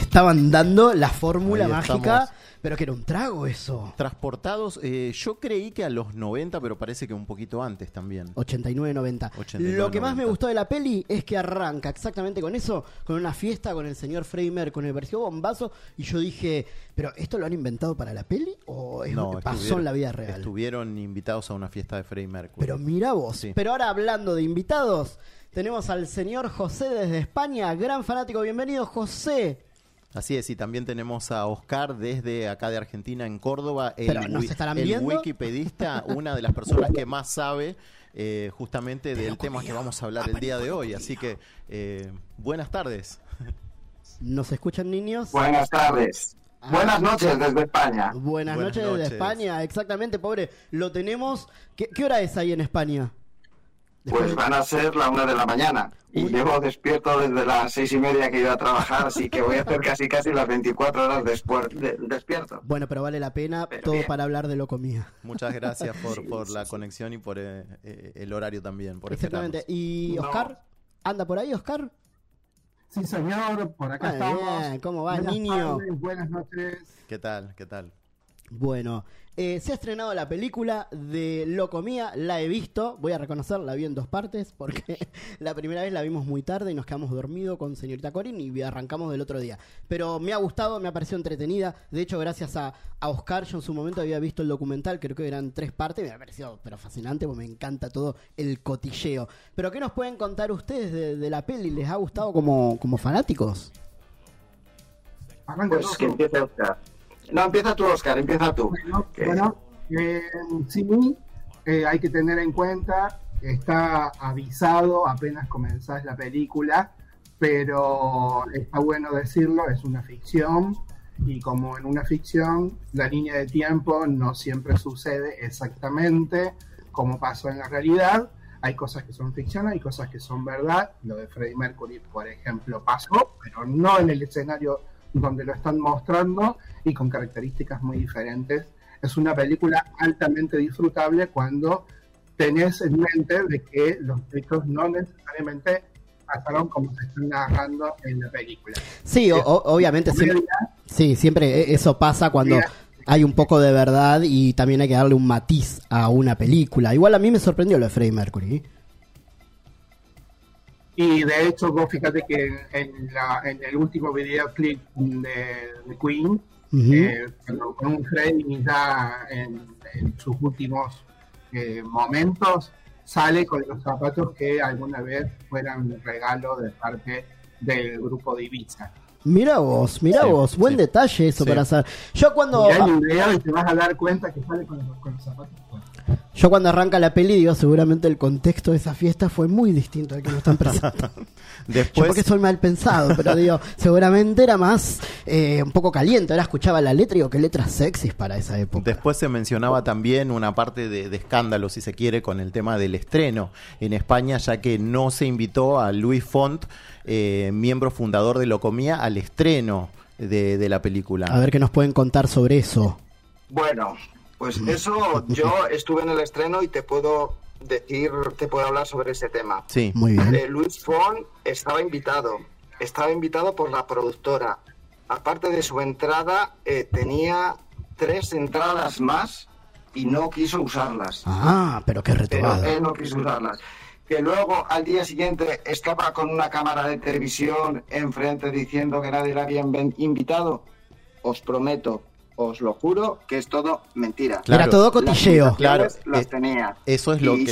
estaban dando la fórmula Ahí mágica, estamos. pero que era un trago eso. Transportados, yo creí que a los 90, pero parece que un poquito antes también. 89-90. 89, Lo que más me 90. gustó de la peli es que arranca exactamente con eso, con una fiesta con el señor Freddie Mercury, me pareció bombazo, y yo dije, ¿pero esto lo han inventado para la peli o es lo que pasó en la vida real? Estuvieron invitados a una fiesta de Freddie Mercury. Pero mira vos. Sí. Pero ahora hablando de invitados, tenemos al señor José desde España, gran fanático. Bienvenido, José. Así es, y también tenemos a Oscar desde acá de Argentina, en Córdoba, Pero, ¿nos estarán el viendo? wikipedista, una de las personas que más sabe justamente del tema que vamos a hablar el día de hoy. Así que, buenas tardes. ¿Nos escuchan, niños? Buenas tardes. Buenas noches desde España. Buenas noches desde España, exactamente, pobre. Lo tenemos. ¿Qué hora es ahí en España? Pues van a ser la 1 de la mañana. Y llevo despierto desde las 6:30 que iba a trabajar, así que voy a hacer casi las 24 horas despierto. Bueno, pero vale la pena, Pero todo bien. para hablar de Locomía. Muchas gracias por la conexión y por el horario también. Por Exactamente. esperarnos. ¿Y No. Oscar? ¿Anda por ahí, Oscar? Sí, señor, por acá Muy estamos. bien, ¿cómo va, Buenas niño? tardes, buenas noches. ¿Qué tal? ¿Qué tal? Bueno, se ha estrenado la película de Locomía, la he visto, voy a reconocer, la vi en 2 partes, porque la primera vez la vimos muy tarde y nos quedamos dormidos con señorita Corín y arrancamos del otro día. Pero me ha gustado, me ha parecido entretenida, de hecho gracias a Oscar, yo en su momento había visto el documental, creo que eran 3 partes, me ha parecido pero fascinante, porque me encanta todo el cotilleo. Pero ¿qué nos pueden contar ustedes de la peli? ¿Les ha gustado como fanáticos? Arranca Pues todo. que empiece Oscar. No, empieza tú, Oscar, empieza tú. Bueno, sí, hay que tener en cuenta, está avisado apenas comenzás la película, pero está bueno decirlo, es una ficción, y como en una ficción, la línea de tiempo no siempre sucede exactamente como pasó en la realidad. Hay cosas que son ficción, hay cosas que son verdad. Lo de Freddie Mercury, por ejemplo, pasó, pero no en el escenario donde lo están mostrando y con características muy diferentes. Es una película altamente disfrutable cuando tenés en mente de que los hechos no necesariamente pasaron como se están narrando en la película. Sí, obviamente siempre, sí, siempre eso pasa cuando hay un poco de verdad y también hay que darle un matiz a una película. Igual a mí me sorprendió lo de Freddie Mercury. Y de hecho, vos fíjate que en el último videoclip de Queen, con un Freddie ya en sus últimos momentos, sale con los zapatos que alguna vez fueran regalo de parte del grupo de Ibiza. Mira vos, buen detalle eso para hacer. Yo cuando Mirá el video y te vas a dar cuenta que sale con los zapatos. Yo cuando arranca la peli digo, seguramente el contexto de esa fiesta fue muy distinto al que nos están presentando. Después, yo porque soy mal pensado, pero digo, seguramente era más un poco caliente. Ahora escuchaba la letra y digo, qué letras sexys para esa época. Después se mencionaba también una parte de escándalo, si se quiere, con el tema del estreno en España, ya que no se invitó a Luis Font, miembro fundador de Locomía, al estreno de la película. A ver qué nos pueden contar sobre eso. Bueno, pues eso, yo estuve en el estreno y te puedo hablar sobre ese tema. Sí, muy bien. Luis Font estaba invitado por la productora. Aparte de su entrada, tenía 3 entradas más y no quiso usarlas. Ah, pero qué retobado. Pero él no quiso usarlas. Que luego al día siguiente estaba con una cámara de televisión enfrente diciendo que nadie le había invitado. Os prometo, os lo juro, que es todo mentira. Claro, era todo cotilleo. Claro, las tenía. Eso es lo y que...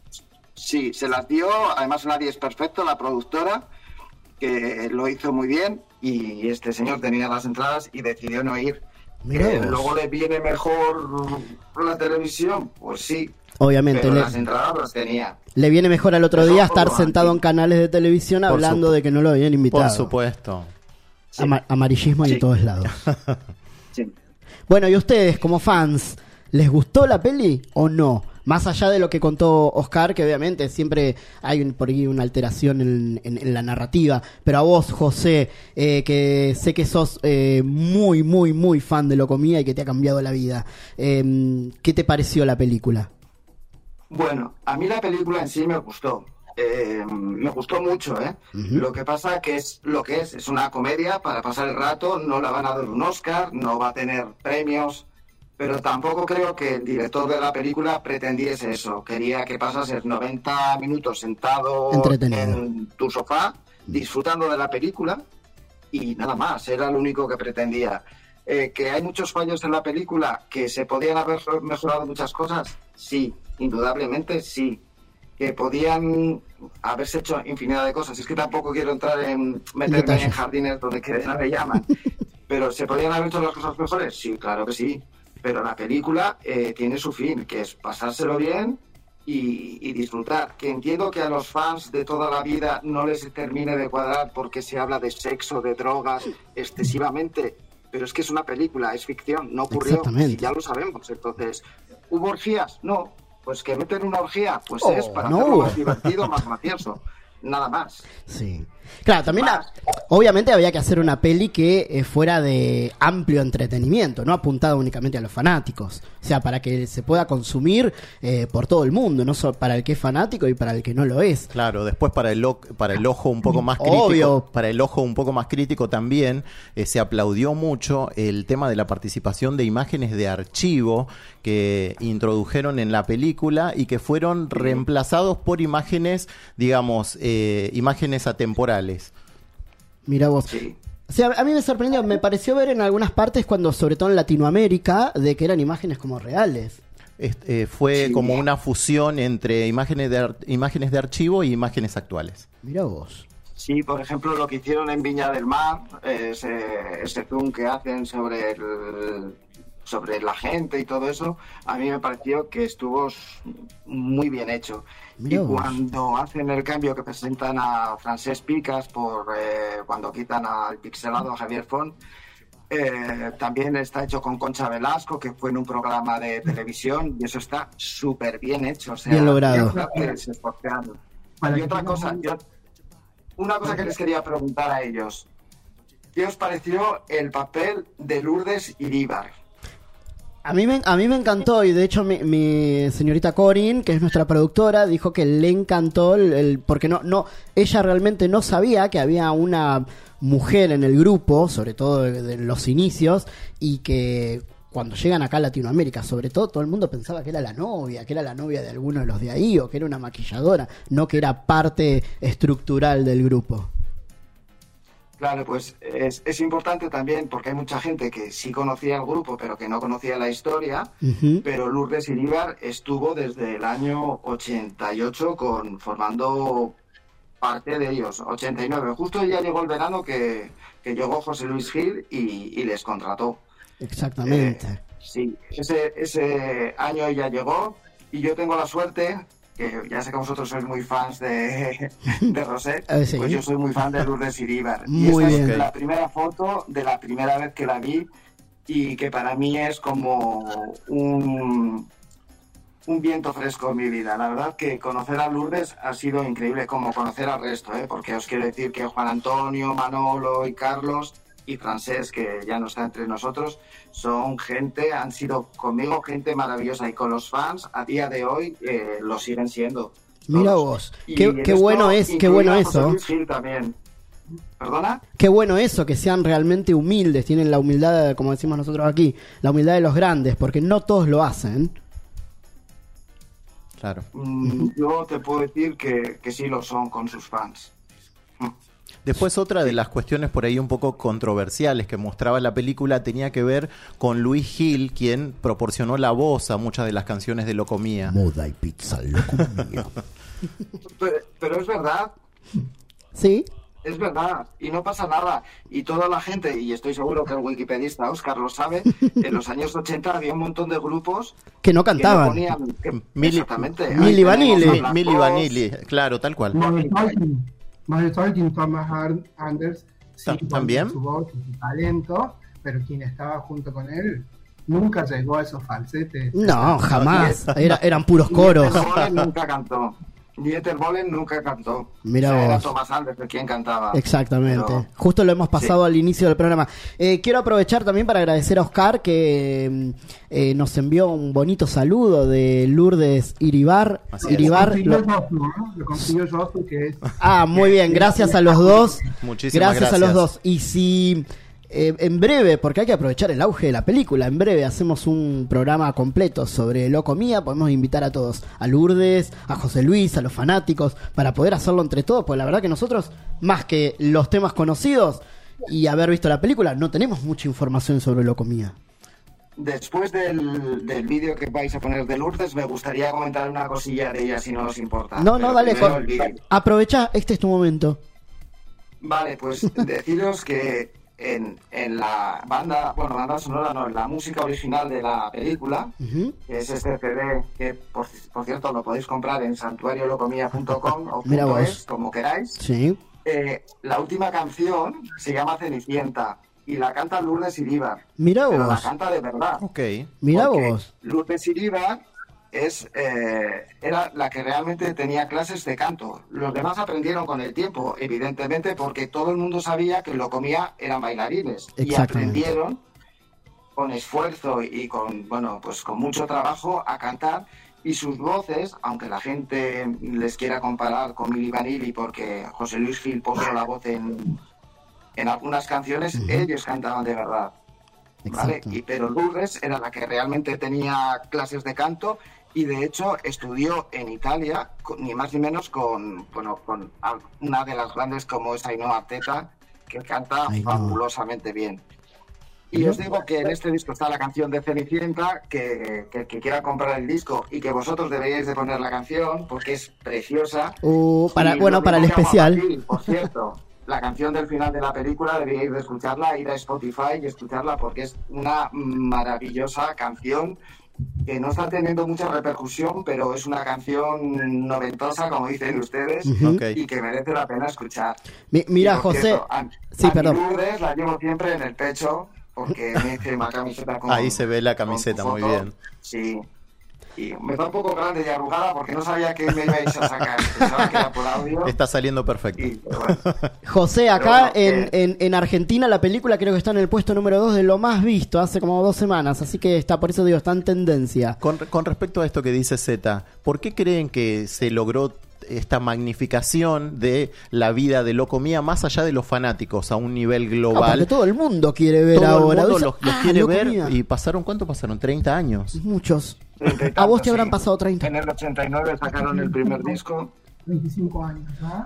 se las dio, además nadie es perfecto, la productora, que lo hizo muy bien, y este señor tenía las entradas y decidió no ir. Luego le viene mejor la televisión, pues sí. Obviamente. Pero las entradas las tenía. Le viene mejor al otro día estar sentado en canales de televisión hablando de que no lo habían invitado. Por supuesto. Sí. Amarillismo y en todos lados. Sí. Bueno, y ustedes, como fans, ¿les gustó la peli o no? Más allá de lo que contó Oscar, que obviamente siempre hay por ahí una alteración en la narrativa. Pero a vos, José, que sé que sos muy, muy, muy fan de Locomía y que te ha cambiado la vida. ¿Qué te pareció la película? Bueno, a mí la película en sí me gustó. Me gustó mucho, ¿eh? Lo que pasa que es lo que es una comedia para pasar el rato, no la van a dar un Oscar, no va a tener premios, pero tampoco creo que el director de la película pretendiese eso. Quería que pasases 90 minutos sentado en tu sofá, disfrutando de la película y nada más, era lo único que pretendía. Que hay muchos fallos en la película, que se podían haber mejorado muchas cosas, sí, indudablemente sí. Que podían haberse hecho infinidad de cosas. Es que tampoco quiero entrar en meterme en jardines donde no me llaman. Pero ¿se podían haber hecho las cosas mejores? Sí, claro que sí. Pero la película tiene su fin, que es pasárselo bien y disfrutar. Que entiendo que a los fans de toda la vida no les termine de cuadrar porque se habla de sexo, de drogas, excesivamente. Pero es que es una película, es ficción, no ocurrió. Y ya lo sabemos. Entonces, ¿hubo orgías? No. Pues que meten una orgía, pues es para hacerlo más divertido, más gracioso. Nada más. Sí. Claro, también obviamente había que hacer una peli que fuera de amplio entretenimiento, no apuntada únicamente a los fanáticos. O sea, para que se pueda consumir por todo el mundo, no solo para el que es fanático y para el que no lo es. Claro, después para el ojo un poco más crítico, obvio. Para el ojo un poco más crítico también se aplaudió mucho el tema de la participación de imágenes de archivo que introdujeron en la película y que fueron reemplazados por imágenes, digamos, imágenes atemporales. Mira vos. Sí. O sea, a mí me sorprendió, me pareció ver en algunas partes, cuando sobre todo en Latinoamérica, de que eran imágenes como reales. Fue como una fusión entre imágenes de archivo y imágenes actuales. Mira vos. Sí, por ejemplo, lo que hicieron en Viña del Mar, ese zoom que hacen sobre la gente y todo eso, a mí me pareció que estuvo muy bien hecho. Mirá y vos. cuando hacen el cambio que presentan a Francesc Picas cuando quitan al pixelado a Javier Font, también está hecho con Concha Velasco, que fue en un programa de televisión, y eso está súper bien hecho. O sea, Bien logrado. yo creo que se esforzaron. Y otra cosa, una cosa que les quería preguntar a ellos. ¿Qué os pareció el papel de Lourdes Iríbar? A mí me encantó, y de hecho mi señorita Corin, que es nuestra productora, dijo que le encantó porque ella realmente no sabía que había una mujer en el grupo, sobre todo de los inicios, y que cuando llegan acá a Latinoamérica, sobre todo el mundo pensaba que era la novia de alguno de los de ahí, o que era una maquilladora, no que era parte estructural del grupo. Claro, pues es importante también porque hay mucha gente que sí conocía el grupo pero que no conocía la historia, pero Lourdes Iríbar estuvo desde el año 88 formando parte de ellos, 89. Justo ya llegó el verano que llegó José Luis Gil y les contrató. Exactamente. Sí, ese año ya llegó y yo tengo la suerte, que ya sé que vosotros sois muy fans de Rosette, Sí. pues yo soy muy fan de Lourdes Iríbar. Muy y esta bien. es la primera foto de la primera vez que la vi y que para mí es como un viento fresco en mi vida. La verdad que conocer a Lourdes ha sido increíble, como conocer al resto, porque os quiero decir que Juan Antonio, Manolo y Carlos y Francesc, que ya no está entre nosotros, han sido conmigo gente maravillosa, y con los fans a día de hoy lo siguen siendo. Mira vos, qué bueno eso. Luis Gil también. ¿Perdona? Qué bueno eso, que sean realmente humildes, tienen la humildad, como decimos nosotros aquí, la humildad de los grandes, porque no todos lo hacen. Claro. Yo te puedo decir que sí lo son con sus fans. Después otra de las cuestiones por ahí un poco controversiales que mostraba la película tenía que ver con Luis Gil, quien proporcionó la voz a muchas de las canciones de Locomía. Moda y pizza, Locomía. pero es verdad. Sí. Es verdad, y no pasa nada. Y toda la gente, y estoy seguro que el wikipedista Oscar lo sabe, en los años 80 había un montón de grupos que no cantaban. Exactamente. Milli Vanilli. Milli Vanilli, claro, tal cual. Más Talking, Thomas Anders, sí, ¿también? Su voz y su talento, pero quien estaba junto con él nunca llegó a esos falsetes. No, jamás. Eran puros coros. Nunca cantó. Dieter Bohlen nunca cantó. Mirá O sea, era vos. Thomas Anderson quien cantaba. Exactamente. Pero- Justo lo hemos pasado Sí. al inicio del programa. Quiero aprovechar también para agradecer a Oscar que nos envió un bonito saludo de Lourdes Iribar. Iribar. Lo consiguió Josu, que es... Muy bien, gracias a los dos. Muchísimas Gracias a los dos. Y si en breve, porque hay que aprovechar el auge de la película, en breve hacemos un programa completo sobre Locomía, podemos invitar a todos, a Lourdes, a José Luis, a los fanáticos, para poder hacerlo entre todos, porque la verdad que nosotros, más que los temas conocidos y haber visto la película, no tenemos mucha información sobre Locomía. Después del vídeo que vais a poner de Lourdes, me gustaría comentar una cosilla de ella, si no os importa. No, Pero dale, primero el vídeo. aprovecha, este es tu momento. Vale, pues deciros que en la banda sonora, no, en la música original de la película, Ujú. que es este CD, que por cierto lo podéis comprar en santuariolocomía.com o Mira vos. .es, como queráis. Sí. La última canción se llama Cenicienta y la canta Lourdes Iribar. Mirá Pero la vos. canta de verdad. Ok. Mirá Porque vos. Lourdes Iribar era la que realmente tenía clases de canto. Los demás aprendieron con el tiempo, evidentemente, porque todo el mundo sabía que Locomía eran bailarines. Y Exactamente. aprendieron con esfuerzo y con mucho trabajo a cantar. Y sus voces, aunque la gente les quiera comparar con Milli Vanilli, porque José Luis Gil puso la voz en algunas canciones, ellos cantaban de verdad. ¿Vale? Exacto. Pero Lourdes era la que realmente tenía clases de canto y de hecho estudió en Italia, ni más ni menos con una de las grandes como es Ainhoa Arteta, que canta Ainhoa. fabulosamente bien. Y os digo que en este disco está la canción de Cenicienta, que quiera comprar el disco y que vosotros deberíais de poner la canción porque es preciosa. Para Y el lo mismo que especial. Aguacil, por cierto, la canción del final de la película deberíais de escucharla, ir a Spotify y escucharla porque es una maravillosa canción que no está teniendo mucha repercusión, pero es una canción noventosa, como dicen ustedes, Ujú. Ok. y que merece la pena escuchar. Mira, Y, por José. cierto, Sí, a perdón. mi Lourdes la llevo siempre en el pecho porque me hice una camiseta con... Ahí se ve la con camiseta, tu muy foto. bien. Sí. Y me está un poco grande y arrugada porque no sabía que me ibais a sacar. Pensaba que era por audio. Está saliendo perfecto. Y, bueno, José, acá Pero bueno, en Argentina la película creo que está en el puesto número 2 de lo más visto hace como 2 semanas, así que está, por eso digo, está en tendencia. Con respecto a esto que dice Z, ¿por qué creen que se logró esta magnificación de la vida de Locomía más allá de los fanáticos a un nivel Porque global? todo el mundo quiere ver Todo ahora. el mundo Dice, los quiere ver Locomía. y ¿cuánto pasaron? 30 años. Muchos. 30 y A vos te tantos, habrán sí. pasado 30. En el 89 sacaron el primer disco. 25 años, ¿no?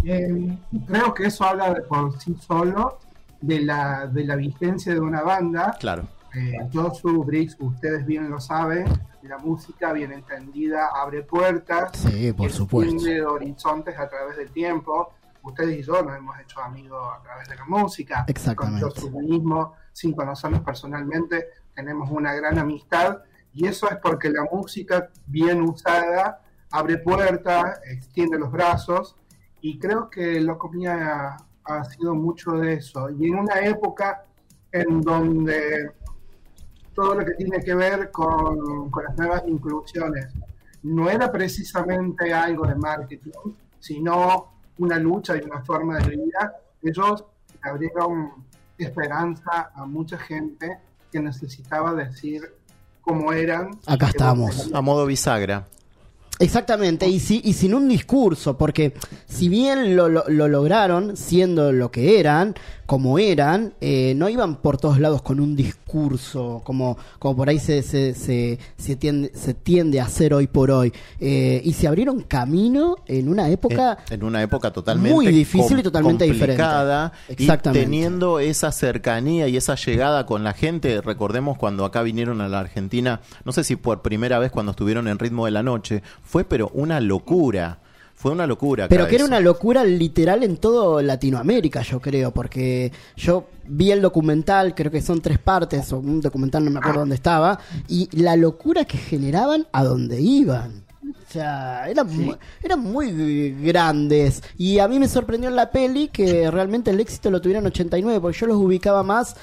Creo que eso habla por sí solo de la vigencia de una banda. Claro. Josu, Briggs, ustedes bien lo saben, la música bien entendida abre puertas, Sí, por supuesto. extiende horizontes a través del tiempo. Ustedes y yo nos hemos hecho amigos a través de la música. Exactamente. Con Josu mismo, sin conocernos personalmente, tenemos una gran amistad y eso es porque la música bien usada abre puertas, extiende los brazos y creo que Locomía ha sido mucho de eso. Y en una época en donde todo lo que tiene que ver con las nuevas inclusiones no era precisamente algo de marketing, sino una lucha y una forma de vida. Ellos abrieron esperanza a mucha gente que necesitaba decir cómo eran. Acá estamos. A modo bisagra. Exactamente, y sin un discurso, porque si bien lo lograron siendo lo que eran, como eran, no iban por todos lados con un discurso como por ahí se tiende a hacer hoy por hoy, y se abrieron camino en una época En una época totalmente muy difícil y totalmente complicada, diferente. Exactamente. y teniendo esa cercanía y esa llegada con la gente. Recordemos cuando acá vinieron a la Argentina, no sé si por primera vez cuando estuvieron en Ritmo de la Noche, fue pero una locura. Fue una locura. Pero acá que era eso. una locura literal en todo Latinoamérica, yo creo, porque yo vi el documental, creo que son 3 partes, o un documental, no me acuerdo dónde estaba, y la locura que generaban a donde iban. O sea, eran muy grandes. Y a mí me sorprendió en la peli que realmente el éxito lo tuvieron 89, porque yo los ubicaba más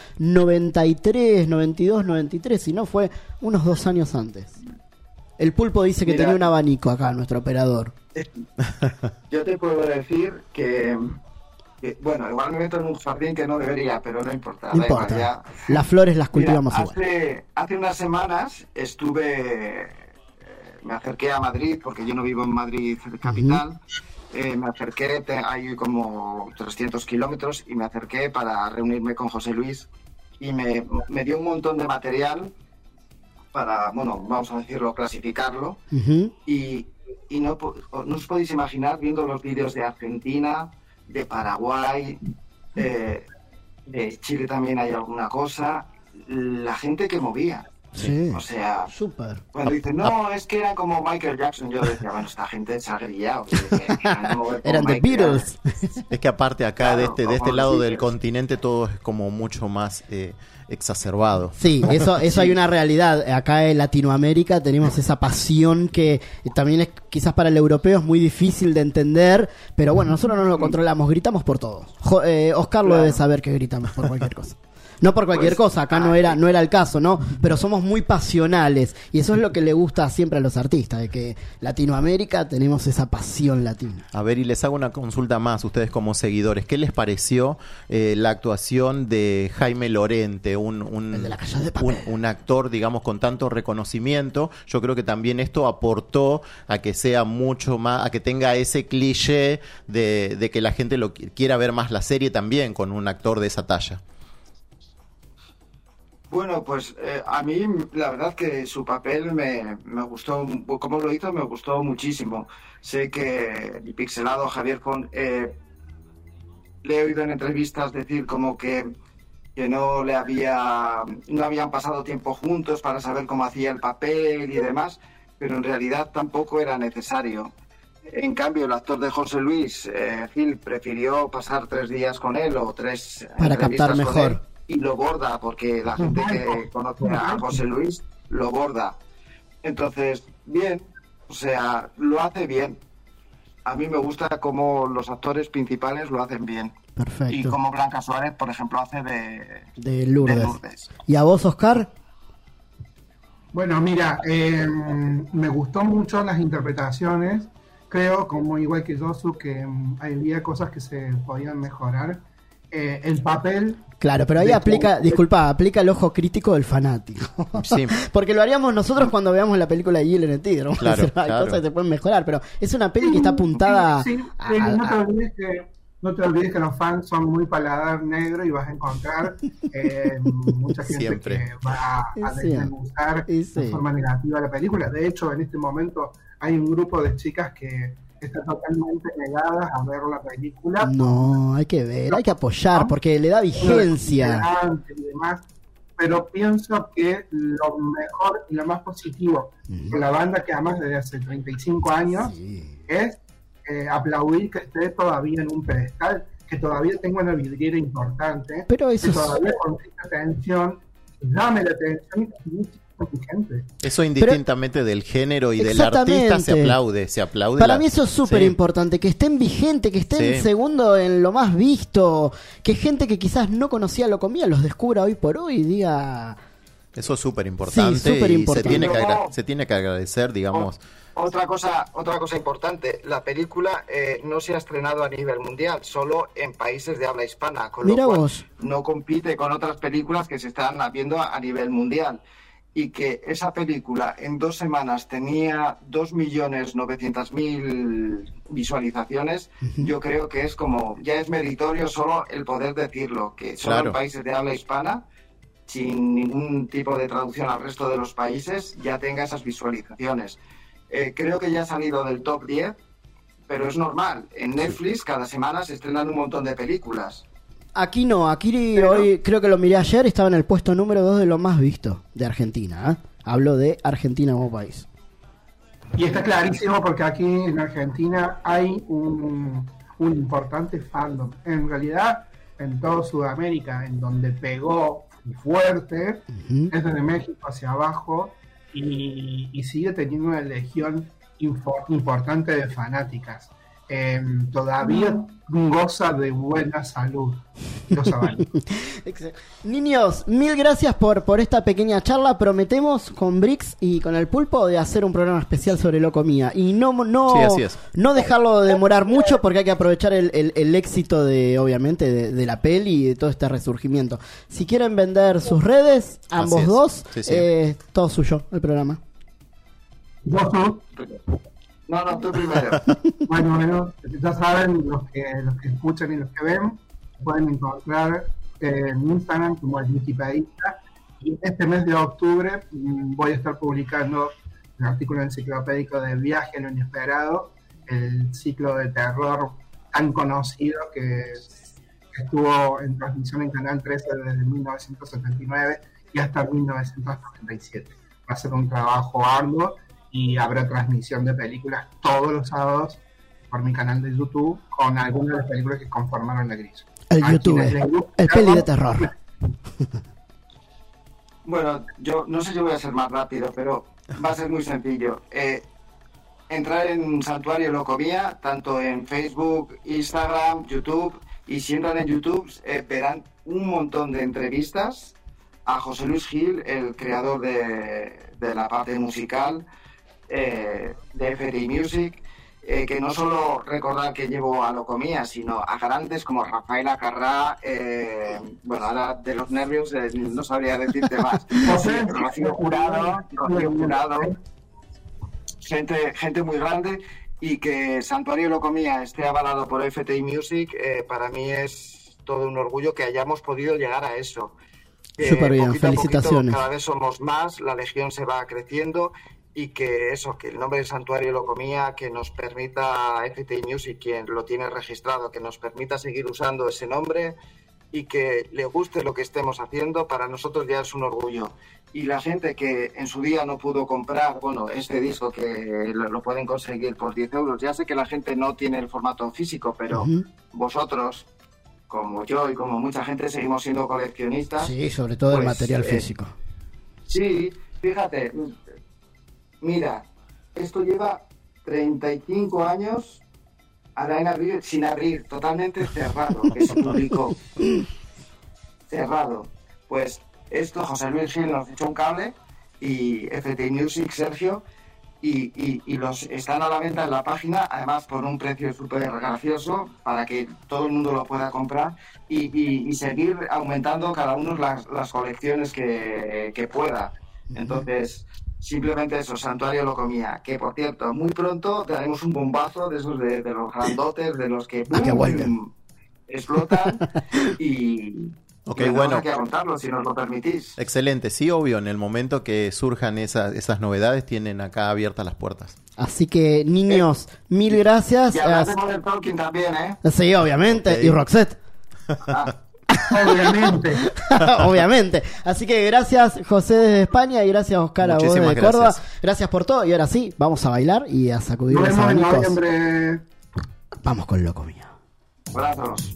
93, 92, 93, y no fue unos 2 años antes. El Pulpo dice que Mira. tenía un abanico acá, nuestro operador. Yo te puedo decir que, bueno, igual me meto en un jardín que no debería, pero no importa. No da igual, importa. ya. Las flores las cultivamos Mira, igual. hace unas semanas me acerqué a Madrid, porque yo no vivo en Madrid capital. Me acerqué, hay como 300 kilómetros, y me acerqué para reunirme con José Luis, y me dio un montón de material para, bueno, vamos a decirlo, clasificarlo. Y no os podéis imaginar, viendo los vídeos de Argentina, de Paraguay, de Chile también hay alguna cosa, la gente que movía. Sí. O sea, súper. Cuando dicen, no, es que eran como Michael Jackson, yo decía, bueno, esta gente se ha grillado. Eran The Beatles. Es que aparte acá, Claro, de este como lado los del Beatles. continente, todo es como mucho más exacerbado. Sí, eso hay una realidad. Acá en Latinoamérica tenemos esa pasión que también es quizás para el europeo es muy difícil de entender, pero bueno, nosotros no lo controlamos, gritamos por todo. Oscar lo debe saber que gritamos por cualquier cosa. No por cualquier cosa, acá no era el caso, ¿no? Pero somos muy pasionales y eso es lo que le gusta siempre a los artistas, de que Latinoamérica tenemos esa pasión latina. A ver, y les hago una consulta más, ustedes como seguidores. ¿Qué les pareció la actuación de Jaime Lorente, El de La Casa de Papel. un actor, digamos, con tanto reconocimiento? Yo creo que también esto aportó a que sea mucho más, a que tenga ese cliché de que la gente lo quiera ver más la serie también con un actor de esa talla. Bueno, pues a mí la verdad que su papel me gustó, cómo lo hizo me gustó muchísimo. Sé que el pixelado Javier Font, le he oído en entrevistas decir como que no habían pasado tiempo juntos para saber cómo hacía el papel y demás, pero en realidad tampoco era necesario. En cambio, el actor de José Luis, Gil, prefirió pasar 3 días con él o 3 Para entrevistas captar con mejor. él, y lo borda, porque la gente que conoce a José Luis lo borda. Entonces, bien, o sea, lo hace bien. A mí me gusta cómo los actores principales lo hacen bien. Perfecto. Y como Blanca Suárez, por ejemplo, hace De Lourdes. de Lourdes. ¿Y a vos, Oscar? Bueno, mira, me gustó mucho las interpretaciones. Creo, como igual que Josu, que había cosas que se podían mejorar. El papel... Claro, pero ahí aplica el ojo crítico del fanático. Sí. Porque lo haríamos nosotros cuando veamos la película de Gil en el Tigre. Vamos a Claro, decir, hay claro. cosas que se pueden mejorar, pero es una peli que está apuntada Sí, no te olvides que los fans son muy paladar negro y vas a encontrar mucha gente Siempre. que va a Sí. desmenuzar Y sí. de forma negativa la película. De hecho, en este momento hay un grupo de chicas que están totalmente negadas a ver la película. No, hay que ver, hay que apoyar, porque le da vigencia. Y demás. Pero pienso que lo mejor y lo más positivo de la banda que amas desde hace 35 años es aplaudir que esté todavía en un pedestal, que todavía tenga una vidriera importante, Pero eso que es- todavía conquista atención, llame la atención y que sigue vigente. Eso indistintamente del género y del artista se aplaude. Para mí eso es súper Sí. importante, que estén vigente, que estén Sí. segundo en lo más visto, que gente que quizás no conocía lo comía los descubra hoy por hoy y diga... Eso es súper importante Sí, súper y importante. se tiene que agradecer, digamos. Otra cosa importante, la película no se ha estrenado a nivel mundial, solo en países de habla hispana, con Mira lo cual vos. no compite con otras películas que se están viendo a nivel mundial. Y que esa película en 2 semanas tenía 2.900.000 visualizaciones, yo creo que ya es meritorio solo el poder decirlo, que solo Claro. en países de habla hispana, sin ningún tipo de traducción al resto de los países, ya tenga esas visualizaciones. Creo que ya ha salido del top 10, pero es normal. En Netflix cada semana se estrenan un montón de películas. Aquí no, aquí hoy creo que lo miré ayer, estaba en el puesto número 2 de lo más visto de Argentina. Hablo de Argentina como país. Y está clarísimo porque aquí en Argentina hay un importante fandom. En realidad, en toda Sudamérica, en donde pegó fuerte, es desde México hacia abajo y sigue teniendo una legión importante de fanáticas. Todavía goza de buena salud. los abanicos. Niños, mil gracias por esta pequeña charla. Prometemos con Brix y con el Pulpo de hacer un programa especial sobre Locomía y Sí, así es. no dejarlo demorar mucho, porque hay que aprovechar el éxito obviamente de la peli y de todo este resurgimiento. Si quieren vender sus redes, ambos es. dos, Sí. todo suyo el programa. ¿Vos? No, tú primero. Bueno, ya saben, los que escuchan y los que ven, pueden encontrar en Instagram como el Wikipedista. Y este mes de octubre voy a estar publicando un artículo enciclopédico de Viaje a lo Inesperado, el ciclo de terror tan conocido que estuvo en transmisión en Canal 13 desde 1979 y hasta 1997. Va a ser un trabajo arduo y habrá transmisión de películas todos los sábados por mi canal de YouTube con algunas de las películas que conformaron la grilla. El YouTube, el peli de terror. Bueno, yo no sé si voy a ser más rápido, pero va a ser muy sencillo. Entrar en Santuario Locomía, tanto en Facebook, Instagram, YouTube, y si entran en YouTube verán un montón de entrevistas a José Luis Gil, el creador de la parte musical de FTI Music, que no solo recordar que llevo a Locomía, sino a grandes como Rafael Acarrá, bueno, ahora de los nervios no sabría decirte más. Rocío Jurado, gente muy grande, y que Santuario Locomía esté avalado por FTI Music, para mí es todo un orgullo que hayamos podido llegar a eso. Súper bien, Poquito a felicitaciones. poquito, cada vez somos más, la legión se va creciendo, y que el nombre de Santuario Locomía, que nos permita FTI Music, quien lo tiene registrado, que nos permita seguir usando ese nombre y que le guste lo que estemos haciendo, para nosotros ya es un orgullo. Y la gente que en su día no pudo comprar, bueno, este disco, que lo pueden conseguir por 10 euros, ya sé que la gente no tiene el formato físico, pero vosotros, como yo y como mucha gente, seguimos siendo coleccionistas. Sí, sobre todo el material físico. Sí, fíjate, mira, esto lleva 35 años sin abrir, totalmente cerrado, que se publicó. Cerrado. Pues esto, José Luis Gil nos echó un cable, y FTI Music, Sergio, y los están a la venta en la página, además por un precio súper gracioso, para que todo el mundo lo pueda comprar, y seguir aumentando cada uno las colecciones que pueda. Entonces, simplemente eso, Santuario Locomía, que por cierto, muy pronto daremos un bombazo de esos de los grandotes, de los que explotan, y bueno, hay que contarlo, si nos lo permitís. Excelente, sí, obvio, en el momento que surjan esas novedades, tienen acá abiertas las puertas. Así que, niños, mil gracias. Y hablar de Modern Talking también, ¿eh? Sí, obviamente, Okay. y Roxette. Obviamente. Obviamente. Así que gracias, José, desde España, y gracias, Oscar, a vos Muchísimas desde Córdoba. gracias. Gracias por todo, y ahora sí, vamos a bailar y a sacudir Nos los vemos en abanicos. noviembre. Vamos con Locomía. Abrazos.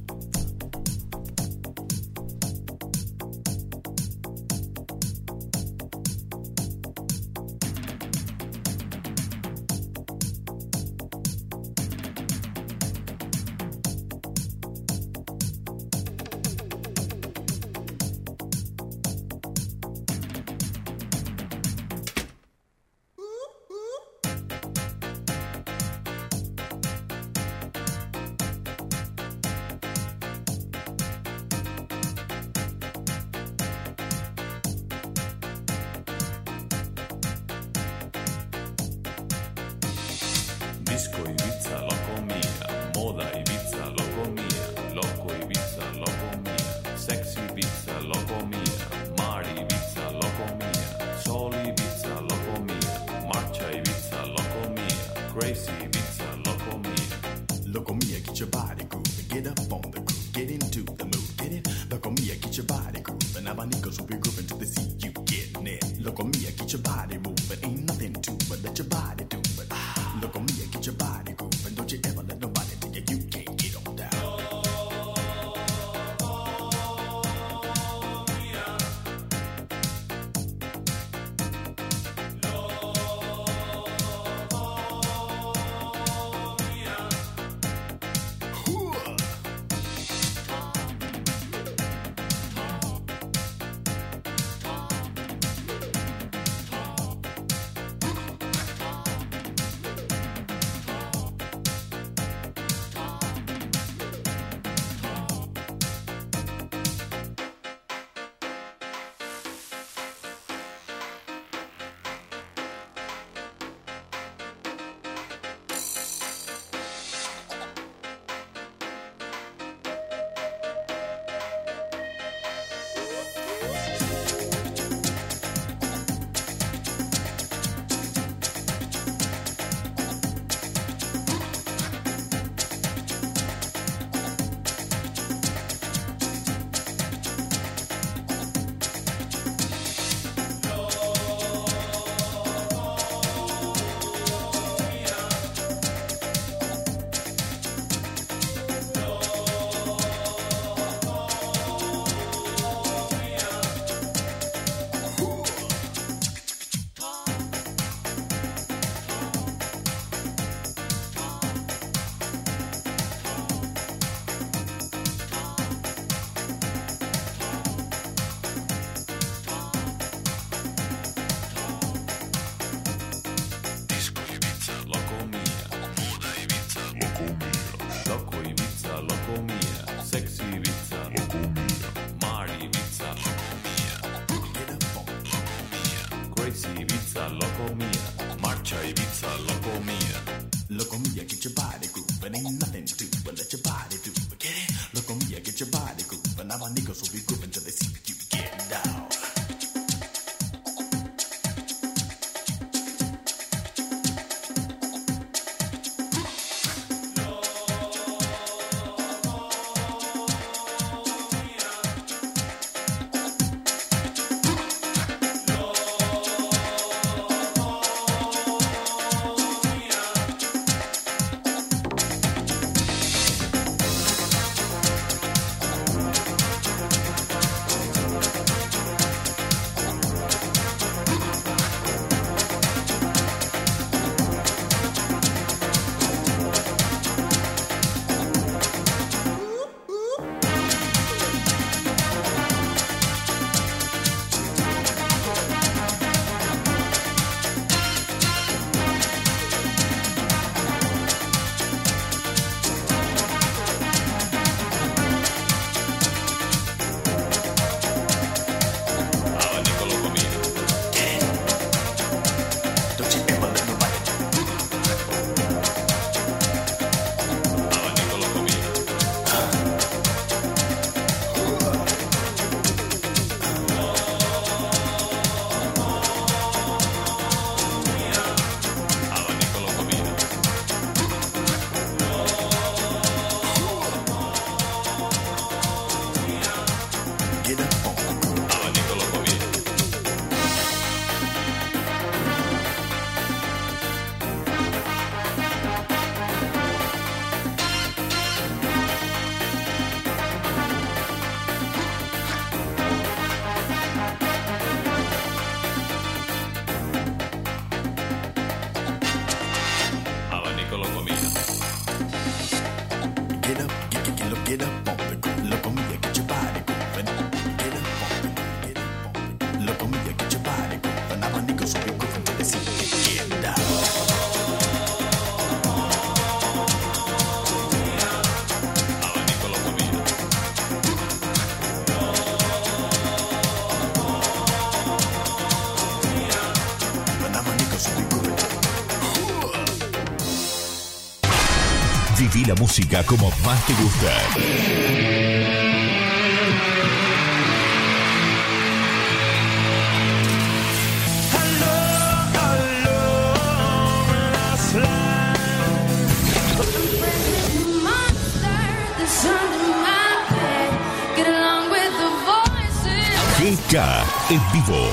Disco Ibiza, Locomía. Moda Ibiza, Locomía. Loco Ibiza, Locomía. Sexy Ibiza, Locomía. Mar Ibiza, Locomía. Sol Ibiza, Locomía. Marcha Ibiza, Locomía. Crazy Ibiza, Locomía. Locomia, get your body grooving, get up on the groove, get into the mood, get it? Locomia, get your body grooving, abanicos will be grooving till they see you getting it. Locomia, get your body moving, ain't nothing to but let your body do it. Locomia, get your body grooving, don't you ever let nobody tell you you can't get on down. Look on me, get your body grooving. Ain't nothing to do but let your body do it. Get it? Look on me, get your body grooving. Now my niggas will be grooving till they see you get down. Viví la música como más te gusta. GK en vivo.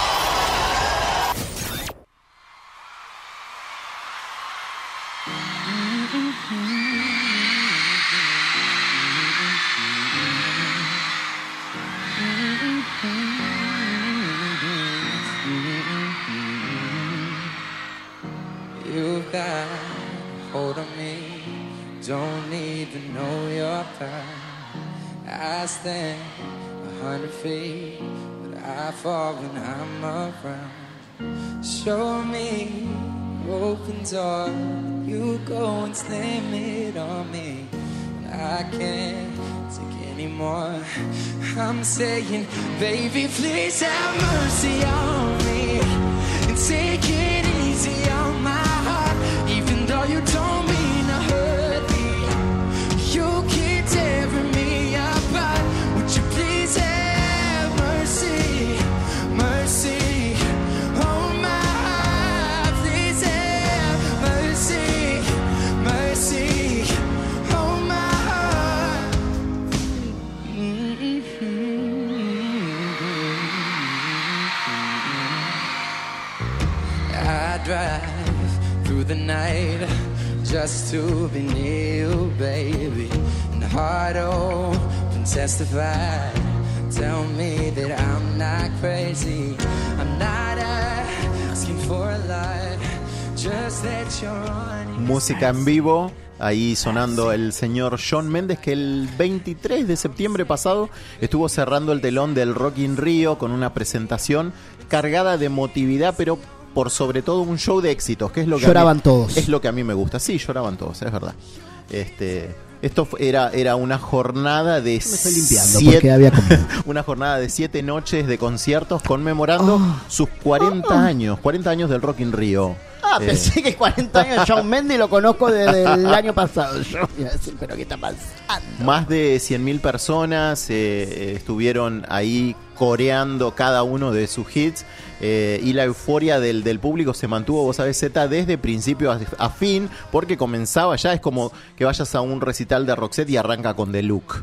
You've got hold of me, don't need to know your path. I stand 100 feet, but I fall when I'm around. Show me open door, you go and slam it on me. I can't take anymore. I'm saying, baby, please have mercy on me and take it easy on my heart. Even though you don't mean to hurt me, you keep tearing me apart. Would you please have mercy, mercy on my heart? Please have mercy, mercy on my heart. I drive through the night just to be near you, baby. And the heart open, testify. Tell me that I'm not crazy. I'm not asking for a lot, just that you're on. Música en vivo, ahí sonando el señor Shawn Mendes, que el 23 de septiembre pasado estuvo cerrando el telón del Rock in Rio con una presentación cargada de emotividad, pero por sobre todo un show de éxitos, que es lo que lloraban todos. Es lo que a mí me gusta. Sí, lloraban todos, es verdad. Esto era una jornada de me estoy limpiando porque había comido. Una jornada de 7 noches de conciertos conmemorando sus 40 años del Rock in Rio. Pensé que 40 años Shawn Mendes lo conozco desde el año pasado. Yo iba a decir, pero ¿qué está pasando? Más de 100.000 personas estuvieron ahí coreando cada uno de sus hits. Y la euforia del público se mantuvo, vos sabés, Z, desde principio a fin, porque comenzaba ya, es como que vayas a un recital de Roxette y arranca con The Look.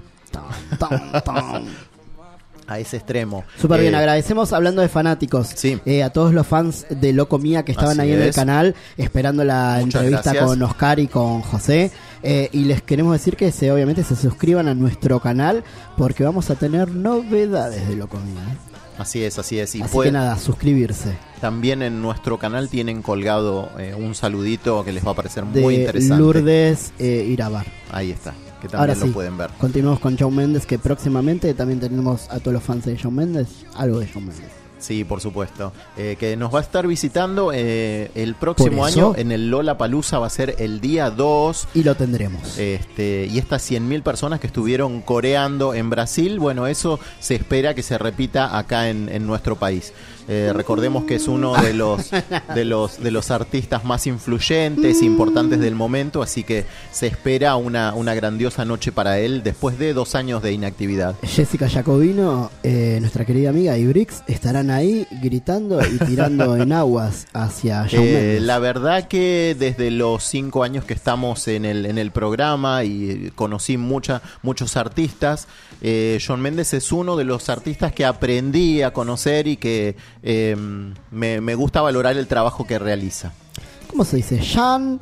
A ese extremo. Súper bien, agradecemos, hablando de fanáticos, a todos los fans de Loco Mía que estaban Así ahí en el es. canal esperando la Muchas entrevista gracias. con Oscar y con José. Y les queremos decir que obviamente se suscriban a nuestro canal porque vamos a tener novedades de Loco Mía. Así es, así es. Y Así que nada, suscribirse. También en nuestro canal tienen colgado un saludito que les va a parecer De muy interesante. Lourdes Irabar. Ahí está, que también Ahora lo sí, pueden ver. continuamos con Shawn Mendes, que próximamente también tenemos a todos los fans de Shawn Mendes, algo de Shawn Mendes. Sí, por supuesto. Que nos va a estar visitando el próximo Por eso, año en el Lollapalooza, va a ser el día 2. Y lo tendremos. Y estas 100.000 personas que estuvieron coreando en Brasil, bueno, eso se espera que se repita acá en nuestro país. Recordemos que es uno de los artistas más influyentes e importantes del momento, así que se espera una grandiosa noche para él después de 2 años de inactividad. Jessica Jacobino, nuestra querida amiga, y Brix estarán ahí gritando y tirando en aguas hacia Shawn Mendes. La verdad que desde los 5 años que estamos en el programa y conocí muchos artistas, Shawn Mendes es uno de los artistas que aprendí a conocer y que me gusta valorar el trabajo que realiza. ¿Cómo se dice? Shawn,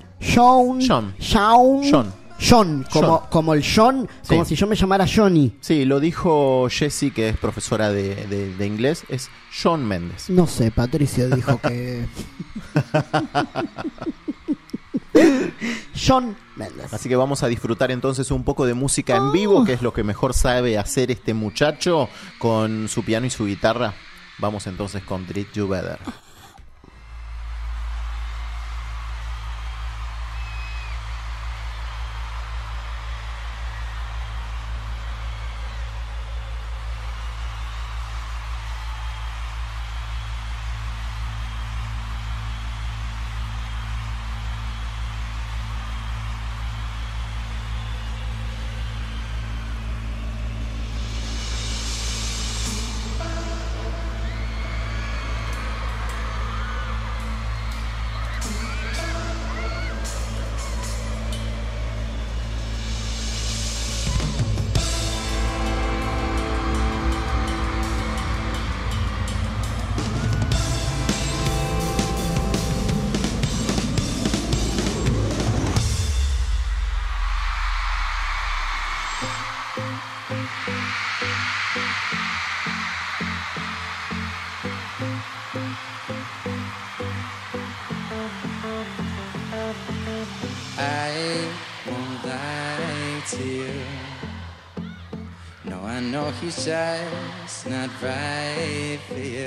como el John, como si yo me llamara Johnny. Sí, lo dijo Jessie, que es profesora de inglés, es Shawn Mendes. No sé, Patricio dijo que... Shawn Mendes. Así que vamos a disfrutar entonces un poco de música en vivo, que es lo que mejor sabe hacer este muchacho con su piano y su guitarra. Vamos entonces con Treat You Better. I won't lie to you. No, I know he's just not right for you.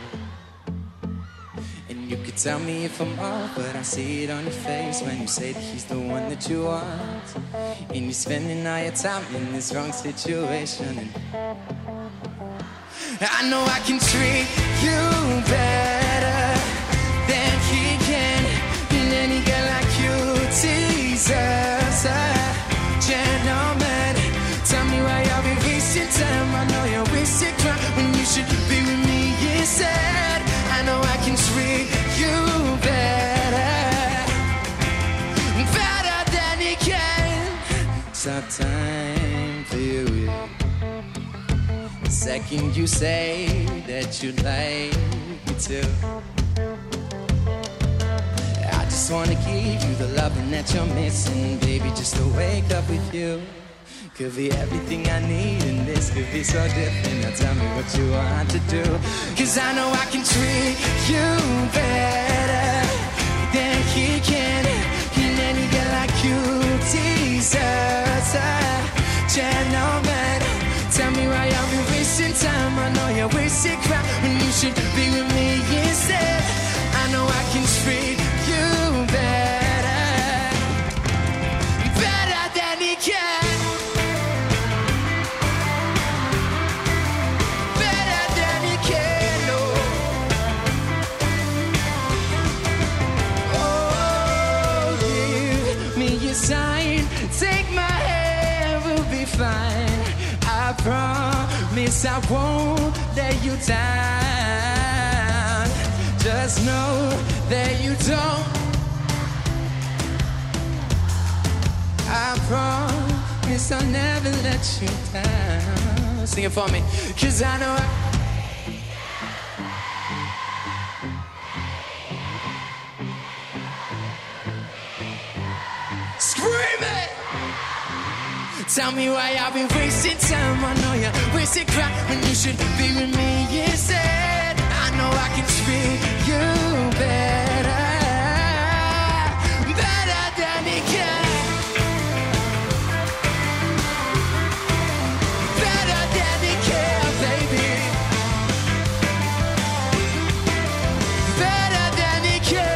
And you could tell me if I'm off, but I see it on your face when you say that he's the one that you want. And you're spending all your time in this wrong situation. And I know I can treat you better than he can. And any girl like you teases a gentleman. Tell me why y'all be wasting time. I know you're wasting crime when you should be with me instead. I know I can treat you better, better than he can. It's our time for you, yeah. The second you say that you'd like me to, I just wanna give you the loving that you're missing, baby, just to wake up with you. Could be everything I need, and this could be so different. Now tell me what you want to do, 'cause I know I can treat you better than he can. And any girl like you deserves a gentleman. Tell me why y'all be wasting time. I know you're wasting crap when you should be with me instead. I know I can treat you better, better than he can. Oh, a sign. Take my hand, we'll be fine. I promise I won't let you down. Just know that you don't. I promise I'll never let you down. Sing it for me, 'cause I know Scream it! Tell me why I've been wasting time. I know you're wasting crap when you should be with me instead. I know I can treat you better, better than it can. Better than it can, baby. Better than it can.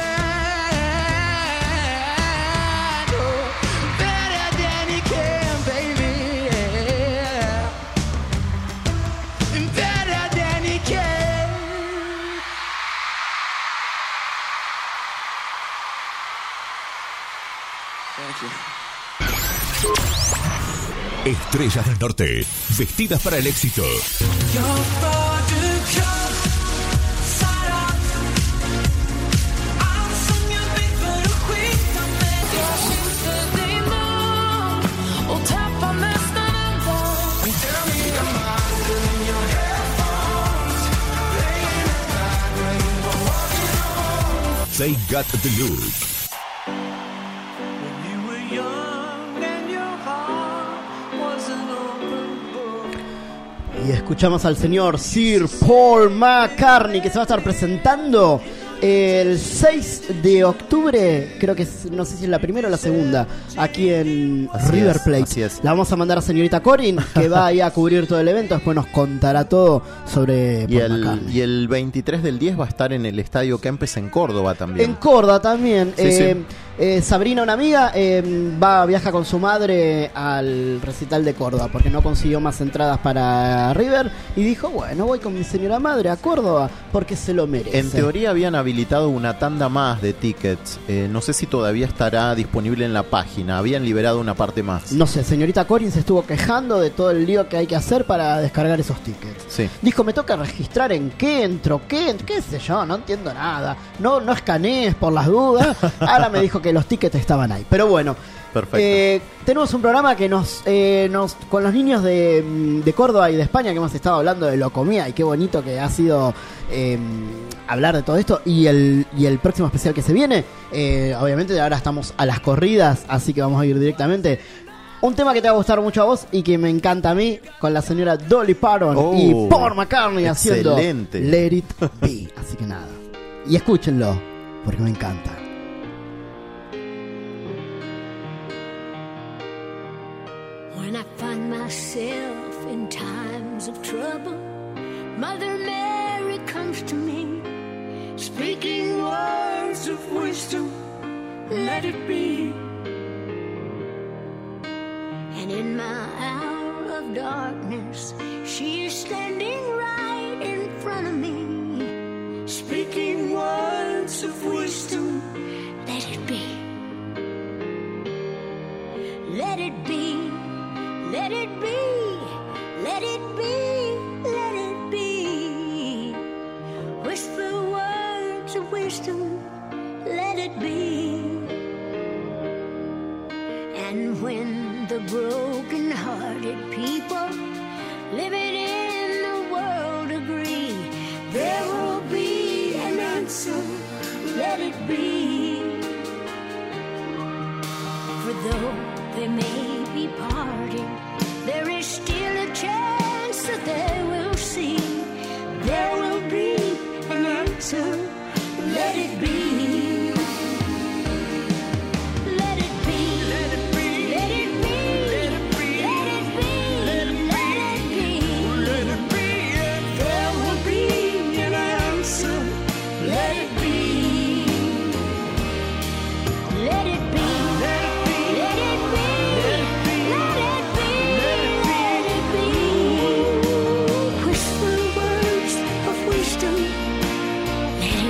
Estrellas del Norte, vestidas para el éxito. They got the look. Y escuchamos al señor Sir Paul McCartney, que se va a estar presentando el 6 de octubre, creo que es, no sé si es la primera o la segunda, aquí en River Plate. Así es. La vamos a mandar a señorita Corin, que va ahí a cubrir todo el evento, después nos contará todo sobre Paul McCartney. Y el 23 del 10 va a estar en el Estadio Kempes en Córdoba también. En Córdoba también. Sí. Sabrina, una amiga, viaja con su madre al recital de Córdoba porque no consiguió más entradas para River y dijo, bueno, voy con mi señora madre a Córdoba porque se lo merece. En teoría habían habilitado una tanda más de tickets. No sé si todavía estará disponible en la página. Habían liberado una parte más. No sé, señorita Corin se estuvo quejando de todo el lío que hay que hacer para descargar esos tickets. Sí. Dijo, me toca registrar en qué entro, qué sé yo, no entiendo nada. No escanees por las dudas. Ahora me dijo que los tickets estaban ahí. Pero bueno, perfecto. Tenemos un programa que nos con los niños de Córdoba y de España, que hemos estado hablando de Locomía, y qué bonito que ha sido hablar de todo esto. Y el próximo especial que se viene, obviamente ahora estamos a las corridas, así que vamos a ir directamente. Un tema que te va a gustar mucho a vos y que me encanta a mí, con la señora Dolly Parton y Paul McCartney haciendo Let It Be. Así que nada, y escúchenlo porque me encanta. When I find myself in times of trouble, Mother Mary comes to me, speaking words of wisdom, let it be. And in my hour of darkness, she is standing right in front of me, speaking words of wisdom, let it be. Let it be. Let it be, let it be, let it be. Whisper words of wisdom, let it be. And when the broken-hearted people living in the world agree, there will be an answer, let it be. For though they may be parted, there is still a chance that they will see. There will be an answer. Let it be. Let it be. Let it be. Let it be. Let it be. Let it be. Let it be. Let it be. There will be an answer. Let it be. Let it be. Let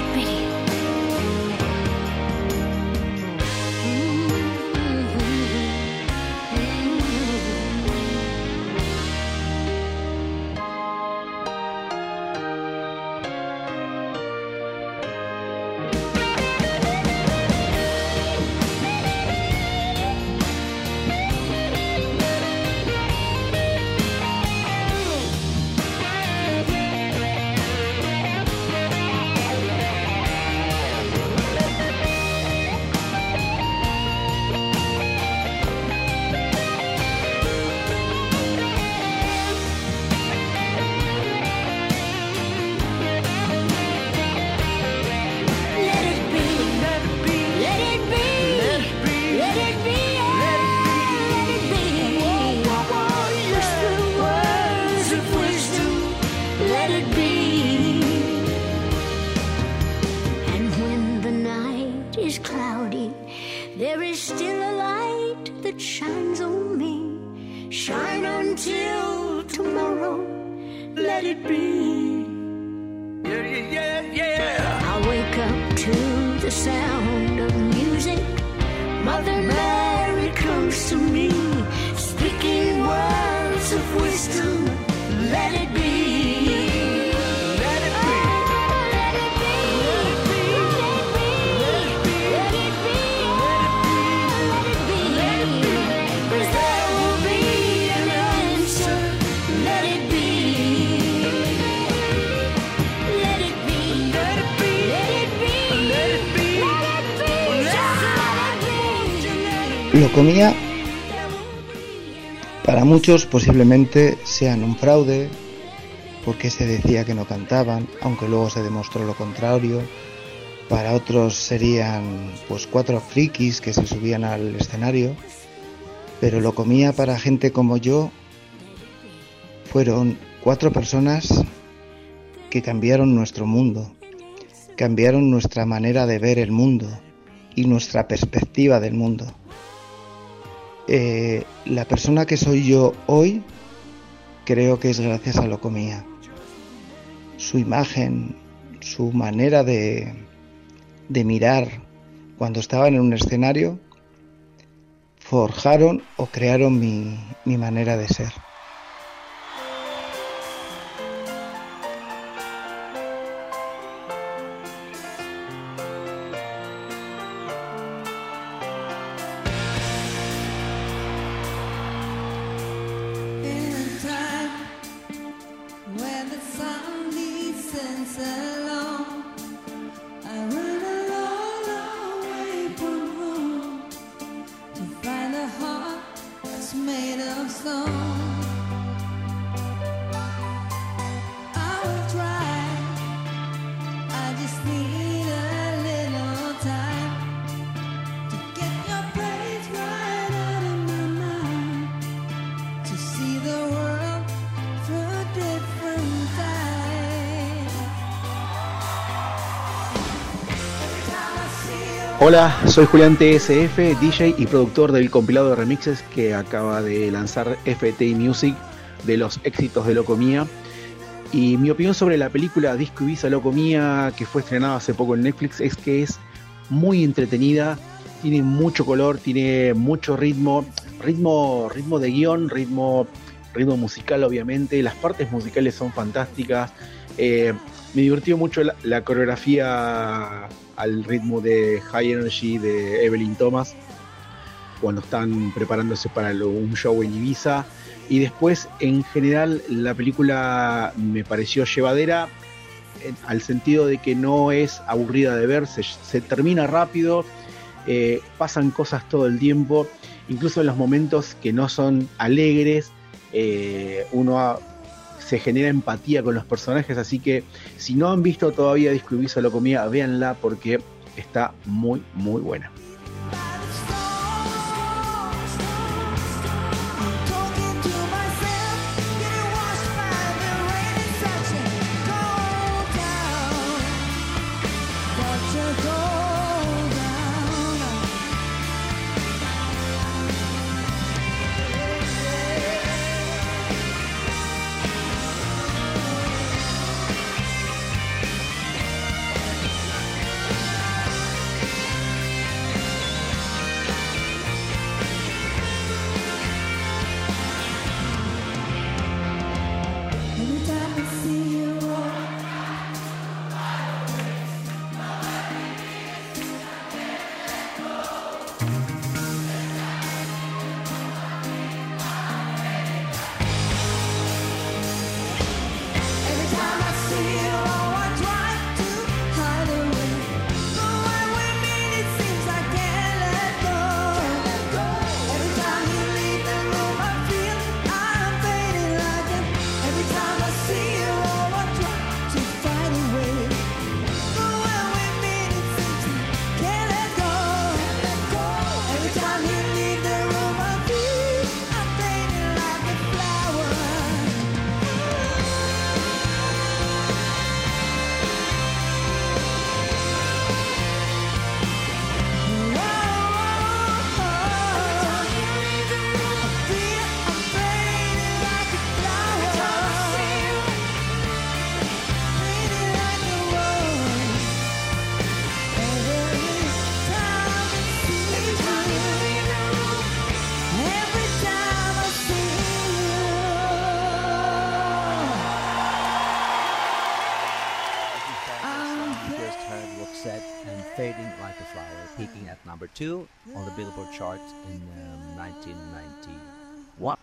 that shines on me. Shine until tomorrow, let it be. I wake up to the sound of music. Mother Mary comes to me, speaking words of wisdom. Let it be. Let it be. Let it be. Let it be. Let it be. Let it be. 'Cause there will be an answer. Let it be. Let it be. Let it be. Let it be. Let it be. Lo comía. Para muchos posiblemente sean un fraude, porque se decía que no cantaban, aunque luego se demostró lo contrario. Para otros serían pues 4 frikis que se subían al escenario, pero Lo comía para gente como yo fueron 4 personas que cambiaron nuestro mundo, cambiaron nuestra manera de ver el mundo y nuestra perspectiva del mundo. La persona que soy yo hoy creo que es gracias a Lo comía. Su imagen, su manera de mirar cuando estaban en un escenario forjaron o crearon mi manera de ser. In a time when the sun descends alone, I run a long, long way from home to find a heart that's made of stone. I will try, I just need a little time to get your place right out of my mind, to see the world through different eyes. Every time I see you. Hola, soy Julián TSF, DJ y productor del compilado de remixes que acaba de lanzar FTI Music de los éxitos de Lo comía. Y mi opinión sobre la película Disco Ibiza Lo comía, que fue estrenada hace poco en Netflix, es que es muy entretenida, tiene mucho color, tiene mucho ritmo de guión, ritmo musical obviamente, las partes musicales son fantásticas. Me divirtió mucho la coreografía al ritmo de High Energy de Evelyn Thomas cuando están preparándose para un show en Ibiza. Y después, en general, la película me pareció llevadera, al sentido de que no es aburrida de ver, se termina rápido, pasan cosas todo el tiempo, incluso en los momentos que no son alegres, uno se genera empatía con los personajes, así que si no han visto todavía Disco Ibiza Lo comía, véanla porque está muy, muy buena. 2 on the Billboard chart in 1991.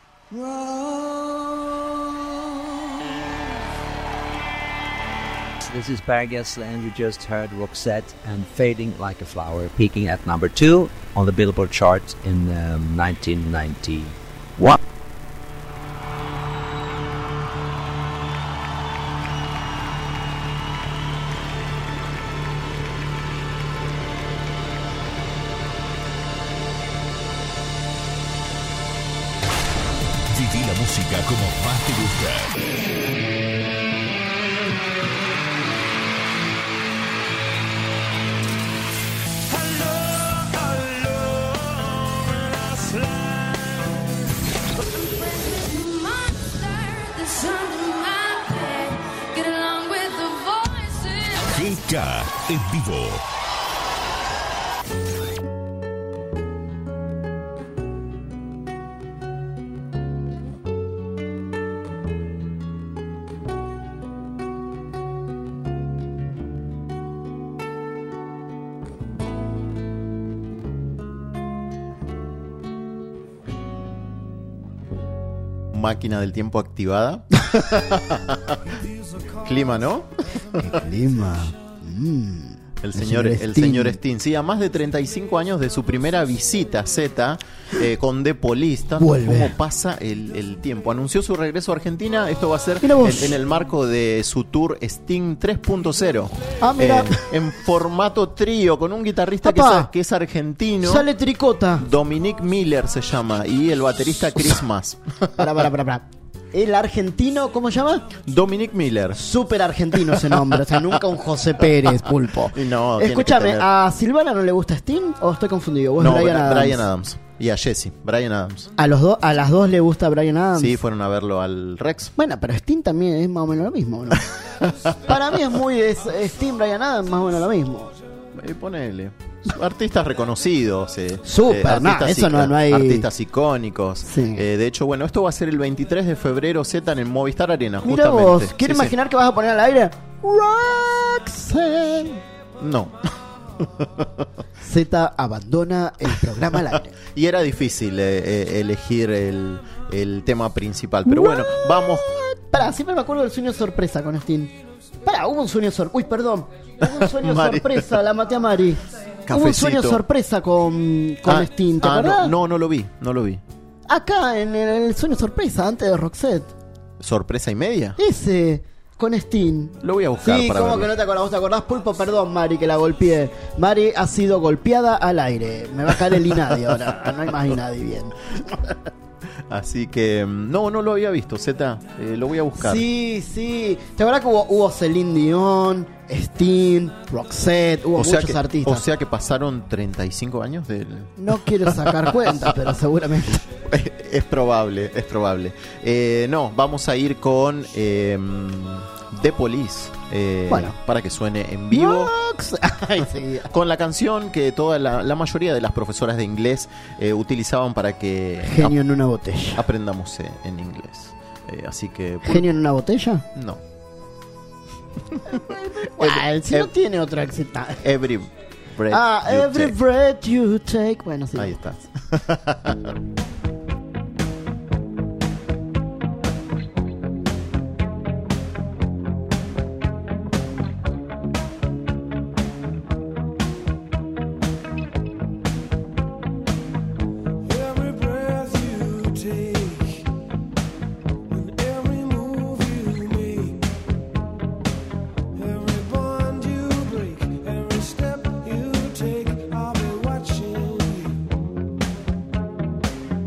This is Per Gessle, and you just heard Roxette and Fading Like a Flower, peaking at number 2 on the Billboard chart in 1991. Viví la música como más te gusta. GK en vivo. Máquina del tiempo activada. Clima, ¿no? ¿Qué clima? El señor Sting. Sí, a más de 35 años de su primera visita a Z con The Police. ¿Cómo pasa el tiempo? Anunció su regreso a Argentina. Esto va a ser en el marco de su tour Sting 3.0. Ah, mira. En formato trío, con un guitarrista que es argentino. Sale Tricota. Dominic Miller se llama. Y el baterista Chris Mas. Para. El argentino, ¿cómo se llama? Dominic Miller. Súper argentino ese nombre, o sea, nunca un José Pérez, Pulpo. No, escúchame, ¿a Silvana no le gusta Sting o estoy confundido? ¿Vos no, Bryan Adams. Y a Jesse, Bryan Adams. ¿A las dos le gusta Bryan Adams? Sí, fueron a verlo al Rex. Bueno, pero Sting también es más o menos lo mismo, ¿no? Para mí es Sting, Bryan Adams, más o menos lo mismo. Ponele. Artistas reconocidos. Súper, eso no hay. Artistas icónicos. Sí. De hecho, bueno, esto va a ser el 23 de febrero, Z en el Movistar Arena. Mira justamente. vos, ¿quieres imaginar que vas a poner al aire? Roxanne. No. Z abandona el programa al aire. Y era difícil elegir el tema principal. Pero bueno, vamos. Pará, siempre me acuerdo del sueño sorpresa con Sting. Pará, hubo un sueño sorpresa. Uy, perdón. Hubo un sueño sorpresa, la maté a Mari. Cafecito. Hubo un sueño sorpresa con Sting, ¿te acordás? No lo vi. Acá, en el sueño sorpresa, antes de Roxette. ¿Sorpresa y media? Ese, con Sting. Lo voy a buscar sí, para ¿cómo verlo. que no te acordás? ¿Vos te acordás, Pulpo? Perdón, Mari, que la golpeé. Mari ha sido golpeada al aire. Me va a caer el Inadi ahora. No hay más Inadi, bien. Así que no lo había visto, Z, lo voy a buscar. Sí. ¿Te acuerdas que hubo Celine Dion, Sting, Roxette, hubo muchos artistas? O sea que pasaron 35 años del... No quiero sacar cuenta, pero seguramente. Es probable. No, vamos a ir con The Police. Bueno. Para que suene en vivo. Ay, sí. Con la canción que toda la mayoría de las profesoras de inglés utilizaban para que Genio en una botella. aprendamos en inglés. Así que ¿Genio en una botella? No. Bueno, si no tiene otra excita. Every breath you every take. breath you take. Bueno, sí. Ahí estás. Every breath you take, and every move you make, every bond you break, every step you take, I'll be watching you.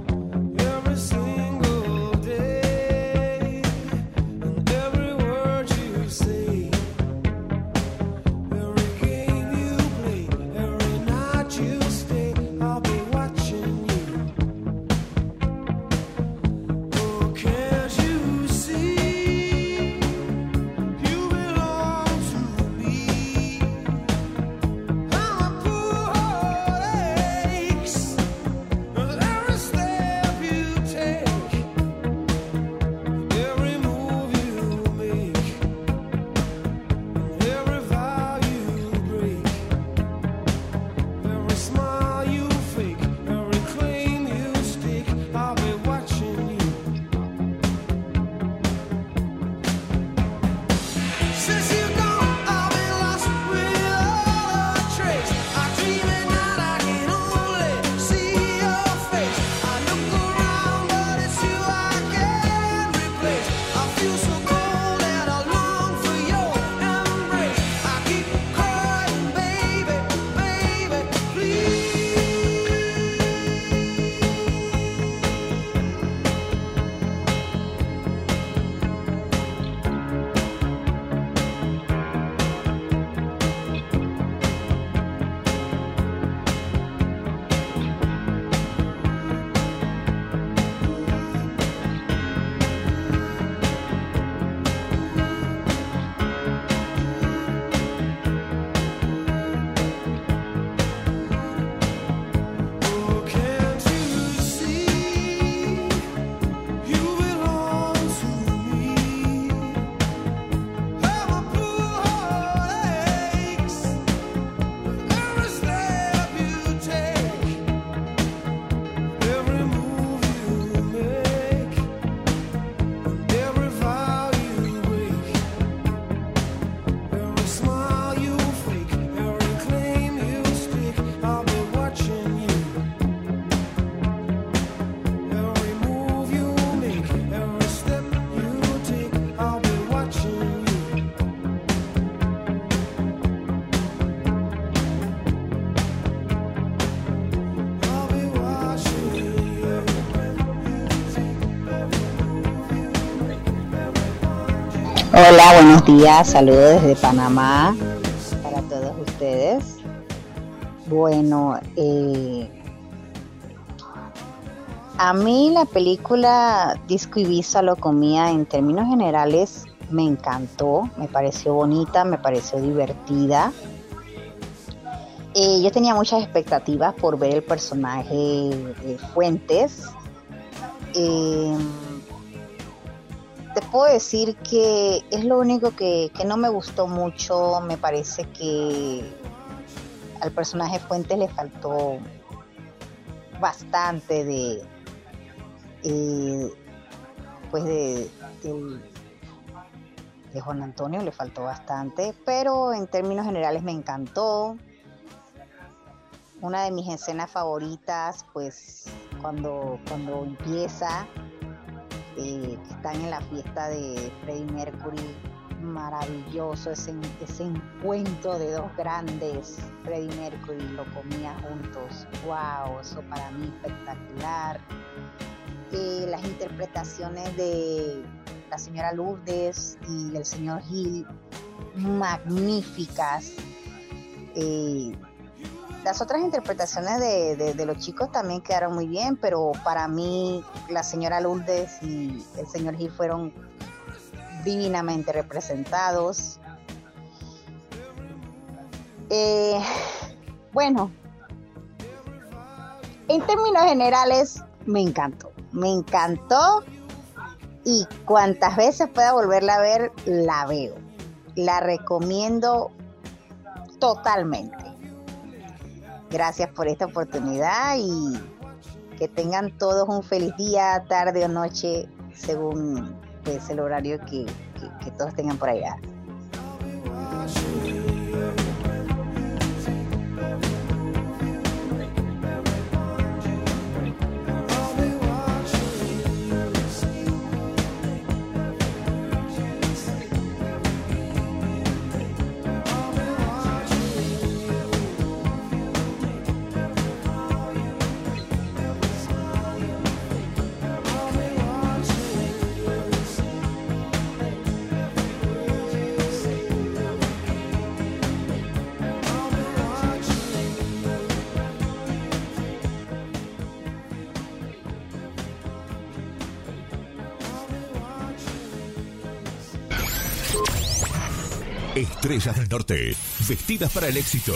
Hola, buenos días, saludos desde Panamá para todos ustedes. Bueno, a mí la película Disco Ibiza lo comía en términos generales me encantó, me pareció bonita, me pareció divertida. Yo tenía muchas expectativas por ver el personaje de Fuentes. Te puedo decir que es lo único que no me gustó mucho. Me parece que al personaje Fuentes le faltó bastante de Juan Antonio, le faltó bastante, pero en términos generales me encantó. Una de mis escenas favoritas, pues cuando empieza, están en la fiesta de Freddie Mercury, maravilloso ese encuentro de dos grandes, Freddie Mercury y Lo Comía juntos. Wow, eso para mí espectacular. Las interpretaciones de la señora Lourdes y del señor Gil, magníficas. Las otras interpretaciones de los chicos también quedaron muy bien, pero para mí la señora Lourdes y el señor Gil fueron divinamente representados. Bueno, en términos generales me encantó y cuantas veces pueda volverla a ver, la veo. La recomiendo totalmente. Gracias por esta oportunidad y que tengan todos un feliz día, tarde o noche, según pues, el horario que todos tengan por allá. Estrellas del Norte, vestidas para el éxito.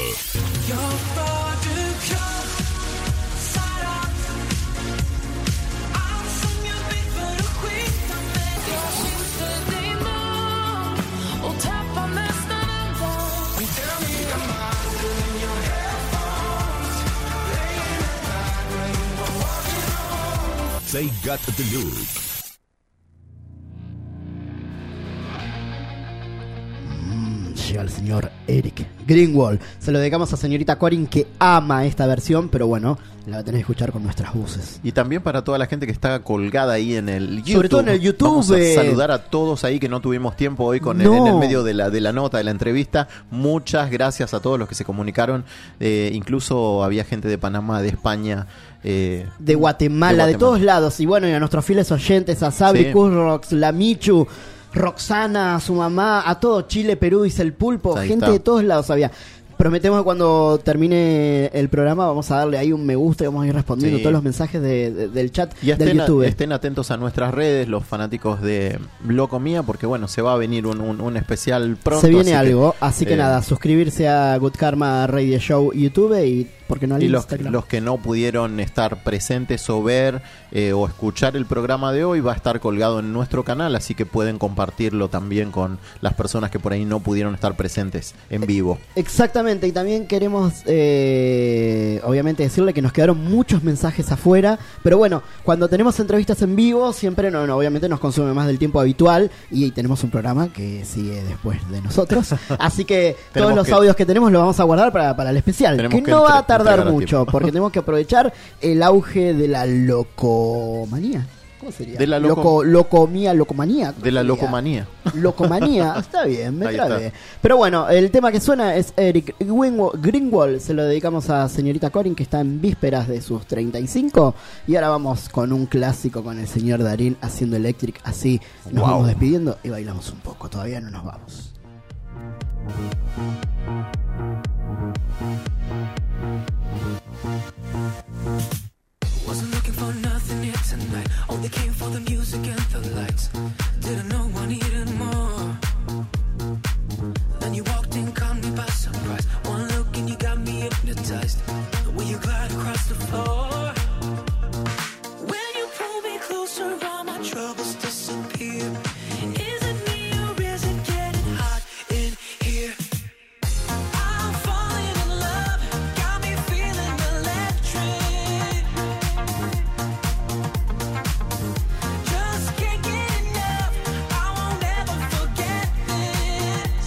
They got the look. Llega el señor Eric Greenwald. Se lo dedicamos a señorita Corin, que ama esta versión, pero bueno, la va a tener que escuchar con nuestras voces. Y también para toda la gente que está colgada ahí en el YouTube. Sobre todo en el YouTube. Vamos a saludar a todos ahí que no tuvimos tiempo hoy en el medio de la nota, de la entrevista. Muchas gracias a todos los que se comunicaron. Incluso había gente de Panamá, de España, de Guatemala, de todos lados. Y bueno, y a nuestros fieles oyentes, a Sabri, sí. Currox, la Michu, Roxana, su mamá, a todo Chile, Perú, dice el Pulpo, ahí gente está. De todos lados había. Prometemos que cuando termine el programa vamos a darle ahí un me gusta y vamos a ir respondiendo todos los mensajes del chat y del YouTube. Estén atentos a nuestras redes, los fanáticos de Lo Comía, porque bueno, se va a venir un especial pronto. Se viene algo, así que nada, suscribirse a Good Karma Radio Show YouTube y porque no y los que no pudieron estar presentes o ver o escuchar el programa de hoy va a estar colgado en nuestro canal, así que pueden compartirlo también con las personas que por ahí no pudieron estar presentes en vivo. Exactamente, y también queremos obviamente decirle que nos quedaron muchos mensajes afuera, pero bueno, cuando tenemos entrevistas en vivo siempre obviamente nos consume más del tiempo habitual y tenemos un programa que sigue después de nosotros, así que todos los audios que tenemos los vamos a guardar para el especial, que no va a tardar mucho, porque tenemos que aprovechar el auge de la locomanía. ¿Cómo sería? De la locomanía. De la locomanía. Locomanía, está bien, me Ahí trae. está. Pero bueno, el tema que suena es Eric Greenwald, se lo dedicamos a señorita Corin, que está en vísperas de sus 35. Y ahora vamos con un clásico con el señor Darín haciendo Electric, así nos Wow. vamos despidiendo y bailamos un poco, todavía no nos vamos. Wasn't looking for nothing here tonight. Only came for the music and the lights. Didn't know I needed more. Then you walked in, caught me by surprise. One look and you got me hypnotized. The way you glide across the floor. When you pull me closer, all my troubles disappear. Is it me or is it getting hot in here? I'm falling in love, got me feeling electric. Just can't get enough, I won't ever forget this.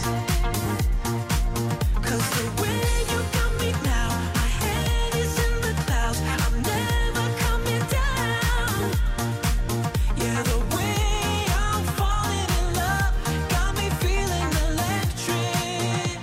'Cause the way you got me now, my head is in the clouds, I'm never coming down. Yeah, the way I'm falling in love, got me feeling electric.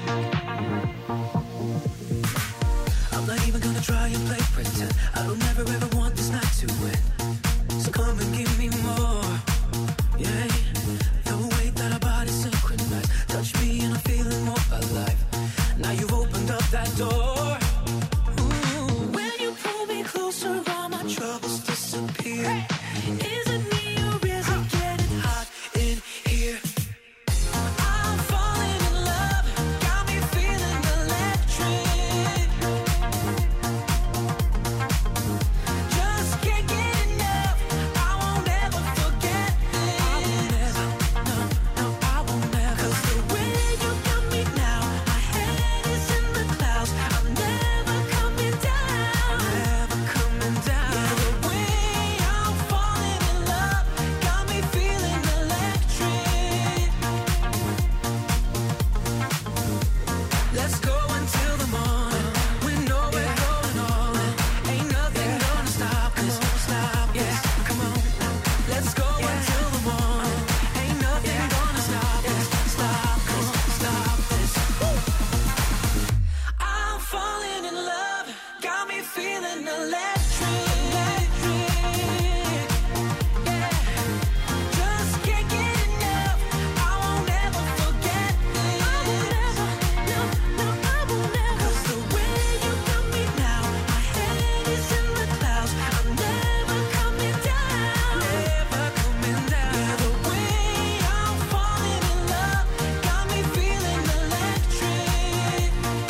I'm not even gonna try and play pretend. I don't ever ever want this night to end. So come and give me more. Yeah, the way that our bodies synchronize. Touch me and I'm feeling more alive. Now you've opened up that door. Ooh, when you pull me closer, all my troubles disappear. Is it me or is it getting hot in here? I'm falling in love, got me feeling electric. Just can't get enough, I won't ever forget this. I won't ever, no, I won't ever. 'Cause the way you got me now, my head is in the clouds, I'm never coming down. Never coming down. Yeah, the way I'm falling in love, got me feeling electric. Let's go until the morning. We know we're going all in. Ain't nothing gonna stop us. Stop, yeah, come on. Let's go until the morning. Ain't nothing gonna stop us. Stop this. I'm falling in love, got me feeling electric. Yeah, just can't get enough, I won't ever forget this. I won't ever, no, I won't ever. 'Cause the way you got me now, my head is in the clouds, I'm never coming down. Never coming down. Yeah, the way I'm falling in love, got me feeling electric.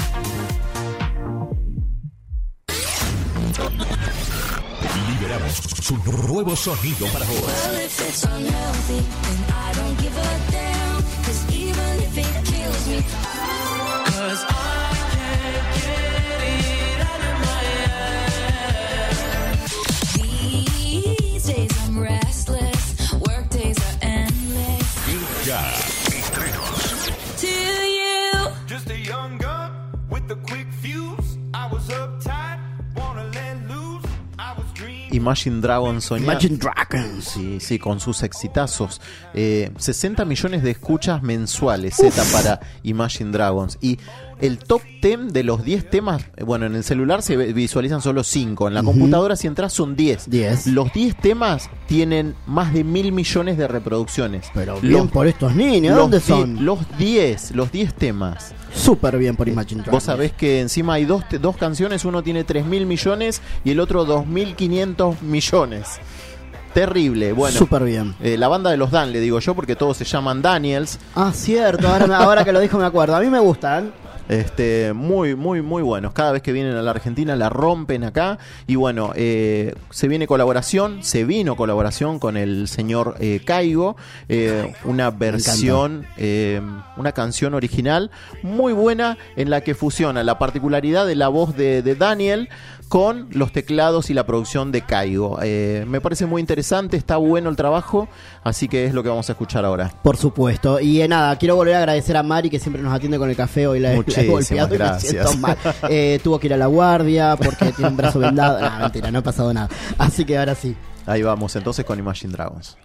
Liberamos su nuevo sonido para vos. Well, if it's unhealthy, then I don't give a damn. 'Cause even if it kills me, 'Cause I can't get it out of my head. these days I'm restless. Work days are endless. Ya, estrenos. To you, Just a young gun with a quick fuse. I was uptight, wanna let loose. I was green. Imagine Dragons soñar. Imagine Dragons. Sí, con sus exitazos. 60 millones de escuchas mensuales para Imagine Dragons. Y el top 10 de los 10 temas, bueno, en el celular se visualizan solo 5. En la computadora, si entras, son 10. Los 10 temas tienen más de 1.000 millones de reproducciones. Pero bien por estos niños, ¿dónde son? Los 10 temas. Súper bien por Imagine Dragons. Vos sabés que encima hay dos canciones, uno tiene 3.000 millones y el otro 2.500 millones. Terrible, bueno. Súper bien. La banda de los Dan, le digo yo, porque todos se llaman Daniels. Ah, cierto, ahora que lo dijo me acuerdo. A mí me gustan. Muy buenos. Cada vez que vienen a la Argentina la rompen acá. Y bueno, se vino colaboración con el señor Caigo. Una versión, una canción original muy buena en la que fusiona la particularidad de la voz de Daniel con los teclados y la producción de Caigo. Me parece muy interesante, está bueno el trabajo, así que es lo que vamos a escuchar ahora. Por supuesto. Y nada, quiero volver a agradecer a Mari, que siempre nos atiende con el café. Hoy la he golpeado y me siento mal. Tuvo que ir a la guardia porque tiene un brazo vendado. No, mentira, no ha pasado nada. Así que ahora sí. Ahí vamos entonces con Imagine Dragons.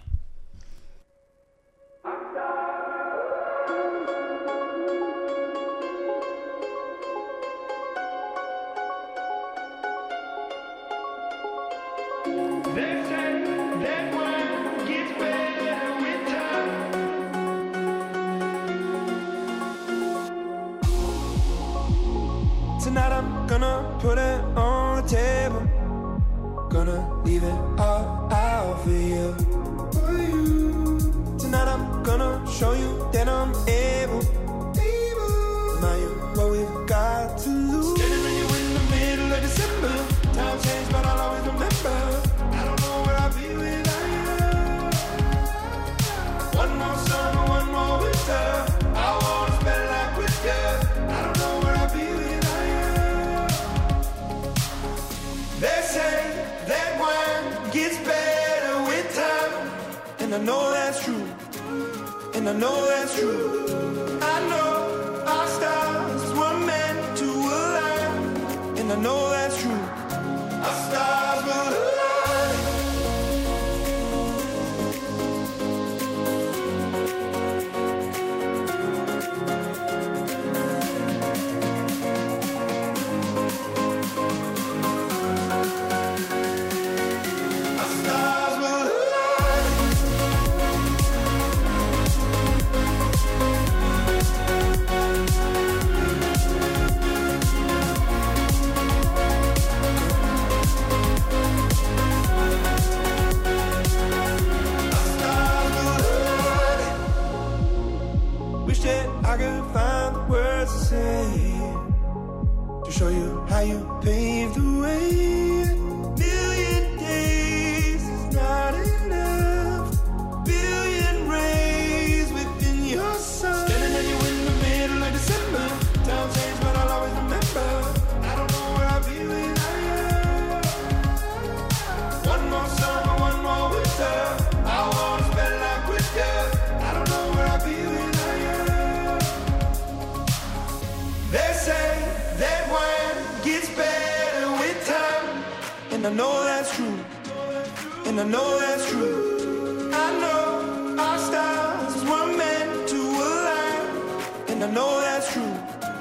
Tonight I'm gonna put it on the table. Gonna leave it all out for you. Tonight I'm gonna show you that I'm able. Now you what we've got to lose. Standing on you in the middle of December. Time changed, but I'll always remember. I don't know where I'll be without you. One more summer, one more winter. I wanna spend life with you. I don't know where I'll be without you. They say that wine gets better with time, and I know that's true, and I know that's true. I know our stars were meant to align, and I know that's true. Our stars will align. Wish that I could find the words to say to show you how you paved the way. Million days is not enough. Billion rays within your sun. Standing at you in the middle of December. Time changed, but I'll always remember. I don't know where I'll be without you. One more summer, one more winter. I wanna spend life with you. I don't know where I'll be without you. They say that wine gets better with time, and I know that's true, and I know that's true. I know our stars were meant to align, and I know that's true.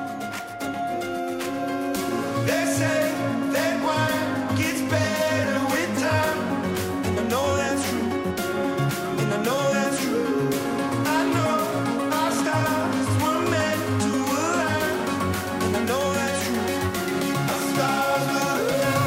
They say that wine gets better with time, and I know that's true, and I know that's true. I know our stars were meant to align, and I know that's true. Our stars will align.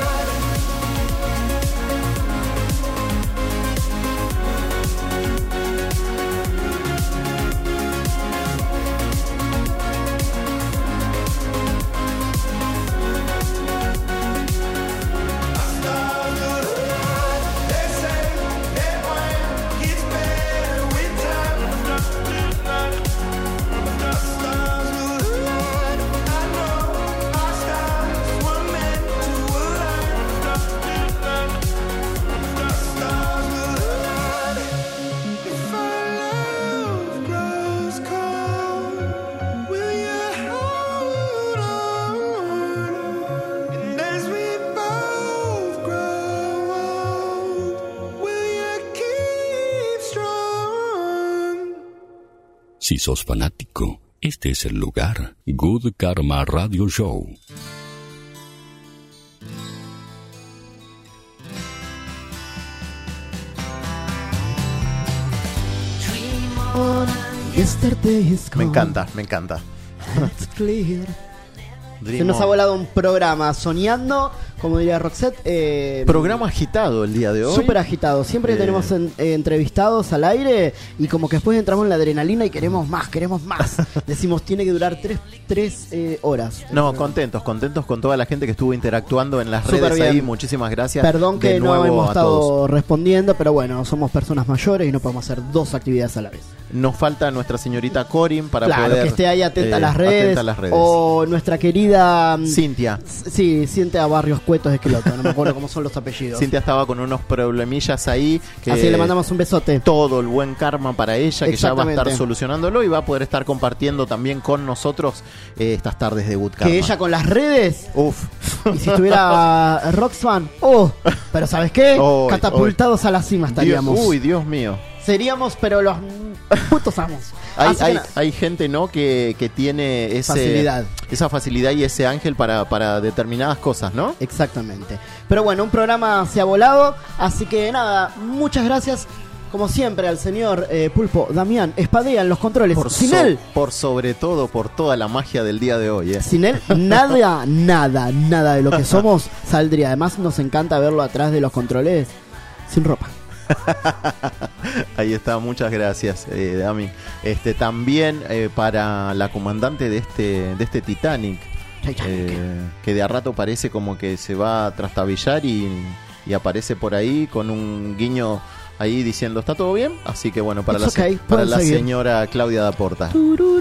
Si sos fanático, este es el lugar. Good Karma Radio Show. Me encanta, me encanta. Se nos ha volado un programa soñando, como diría Roxette. Programa agitado el día de hoy. Súper agitado. Siempre tenemos entrevistados al aire y como que después entramos en la adrenalina y queremos más, queremos más. Decimos, tiene que durar tres horas. No, contentos con toda la gente que estuvo interactuando en las redes ahí. Muchísimas gracias. Perdón que no hemos estado respondiendo, pero bueno, somos personas mayores y no podemos hacer dos actividades a la vez. Nos falta nuestra señorita Corin para claro, poder... que esté ahí atenta a las redes. Atenta a las redes. O nuestra querida... Cintia. Sí, Cintia Barrios Cuetos de Esqueloto. No me acuerdo cómo son los apellidos. Cintia estaba con unos problemillas ahí. Que así le mandamos un besote. Todo el buen karma para ella, que ya va a estar Exactamente. solucionándolo y va a poder estar compartiendo también con nosotros estas tardes de Good Karma. Que ella con las redes... Uf. Y si estuviera Roxfan... pero ¿sabes qué? Catapultados a la cima estaríamos. Dios mío. Seríamos, pero los putos amos. Hay gente, ¿no? que tiene esa facilidad y ese ángel para determinadas cosas, ¿no? Exactamente. Pero bueno, un programa se ha volado. Así que nada, muchas gracias. Como siempre, al señor Pulpo Damián Espadea en los controles. Sin él, por sobre todo, por toda la magia del día de hoy. Sin él, nada de lo que somos saldría. Además, nos encanta verlo atrás de los controles sin ropa. Ahí está, muchas gracias, Dami. También para la comandante de este Titanic, que de a rato parece como que se va a trastabillar y aparece por ahí con un guiño ahí diciendo ¿está todo bien? Así que bueno, para la señora Claudia Daporta.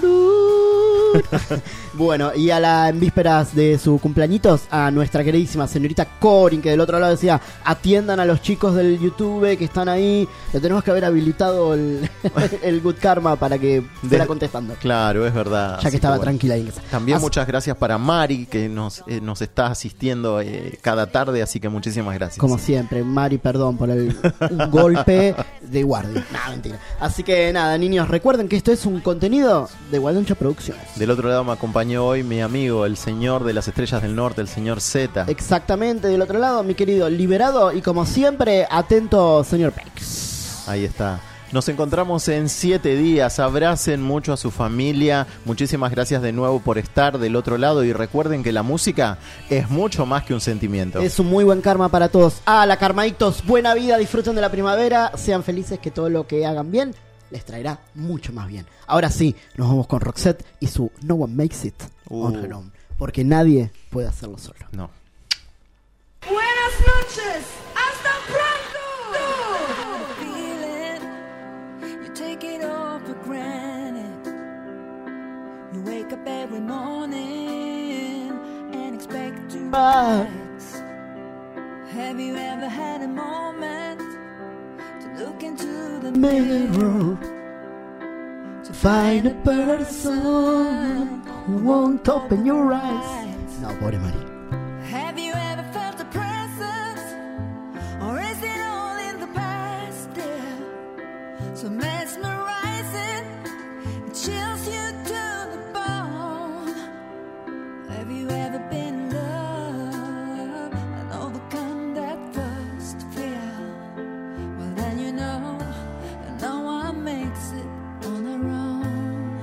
Bueno, y en vísperas de su cumpleañitos, a nuestra queridísima señorita Corin, que del otro lado decía, atiendan a los chicos del YouTube que están ahí. Le tenemos que haber habilitado el Good Karma para que fuera contestando. Claro, es verdad. Ya que estaba tranquila ahí. También muchas gracias para Mari, que nos está asistiendo cada tarde, así que muchísimas gracias. Como siempre, Mari, perdón por un golpe de guardia. No, mentira. Así que nada, niños, recuerden que esto es un contenido de Guadaluncha Producciones. Del otro lado me acompañó hoy mi amigo, el señor de las estrellas del norte, el señor Z. Exactamente, del otro lado, mi querido Liberado, y como siempre, atento, señor Pex. Ahí está. Nos encontramos en 7 días. Abracen mucho a su familia. Muchísimas gracias de nuevo por estar del otro lado. Y recuerden que la música es mucho más que un sentimiento. Es un muy buen karma para todos. La karmaitos, buena vida, disfruten de la primavera. Sean felices, que todo lo que hagan bien les traerá mucho más bien. Ahora sí, nos vamos con Roxette y su No One Makes It on Her Own. Porque nadie puede hacerlo solo. No. Buenas noches, hasta pronto. You take it all for granted. You wake up every morning and expect to rise. Have you ever had a moment to look into the mirror to find a person who won't open your eyes? No, pobre Mari. Have you ever felt a presence, or is it all in the past, dear? So mesmerizing, it chills you to the bone. Have you ever been in love? I know the kind that first feel. Well, then you know, and no one makes it on their own.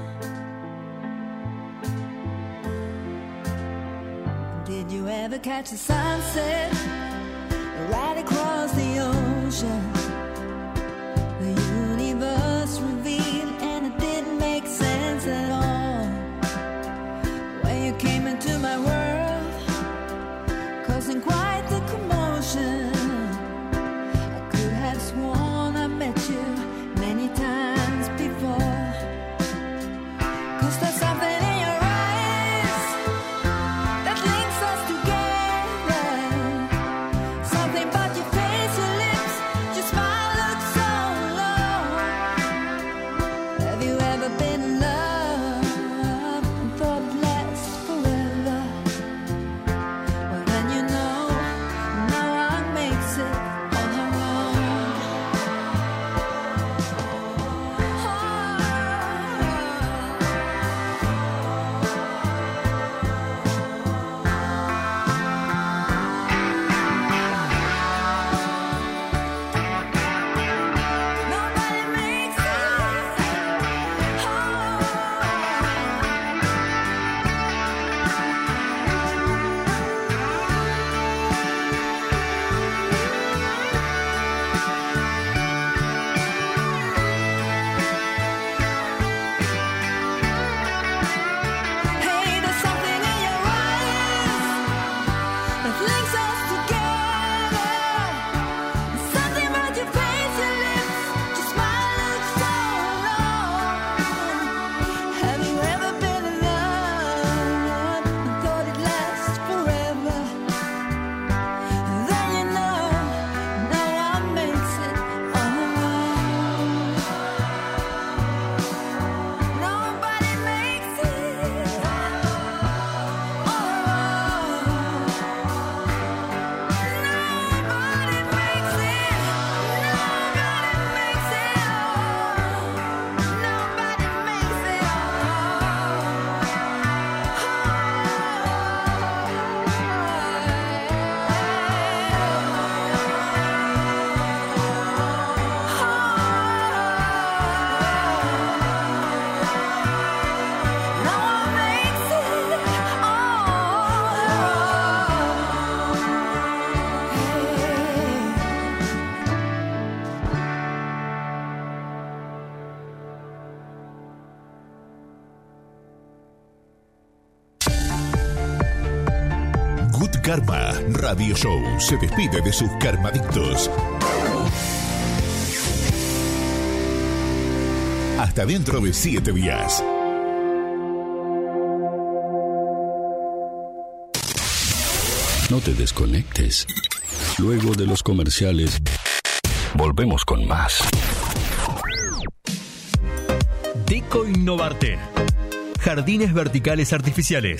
Did you ever catch the sunset right across the ocean? The universe revealed, and it didn't make sense at all when you came into my world, causing quite the commotion. I could have sworn I met you many times before, 'cause there's something in your eyes that links us together. Something about your face, your lips, your smile looks so low. Have you ever been in love and thought it lasts forever? Well, then you know, no one makes it on their own. Karma Radio Show se despide de sus karmadictos. Hasta dentro de 7 días. No te desconectes. Luego de los comerciales, volvemos con más. Deco Innovarte. Jardines verticales artificiales.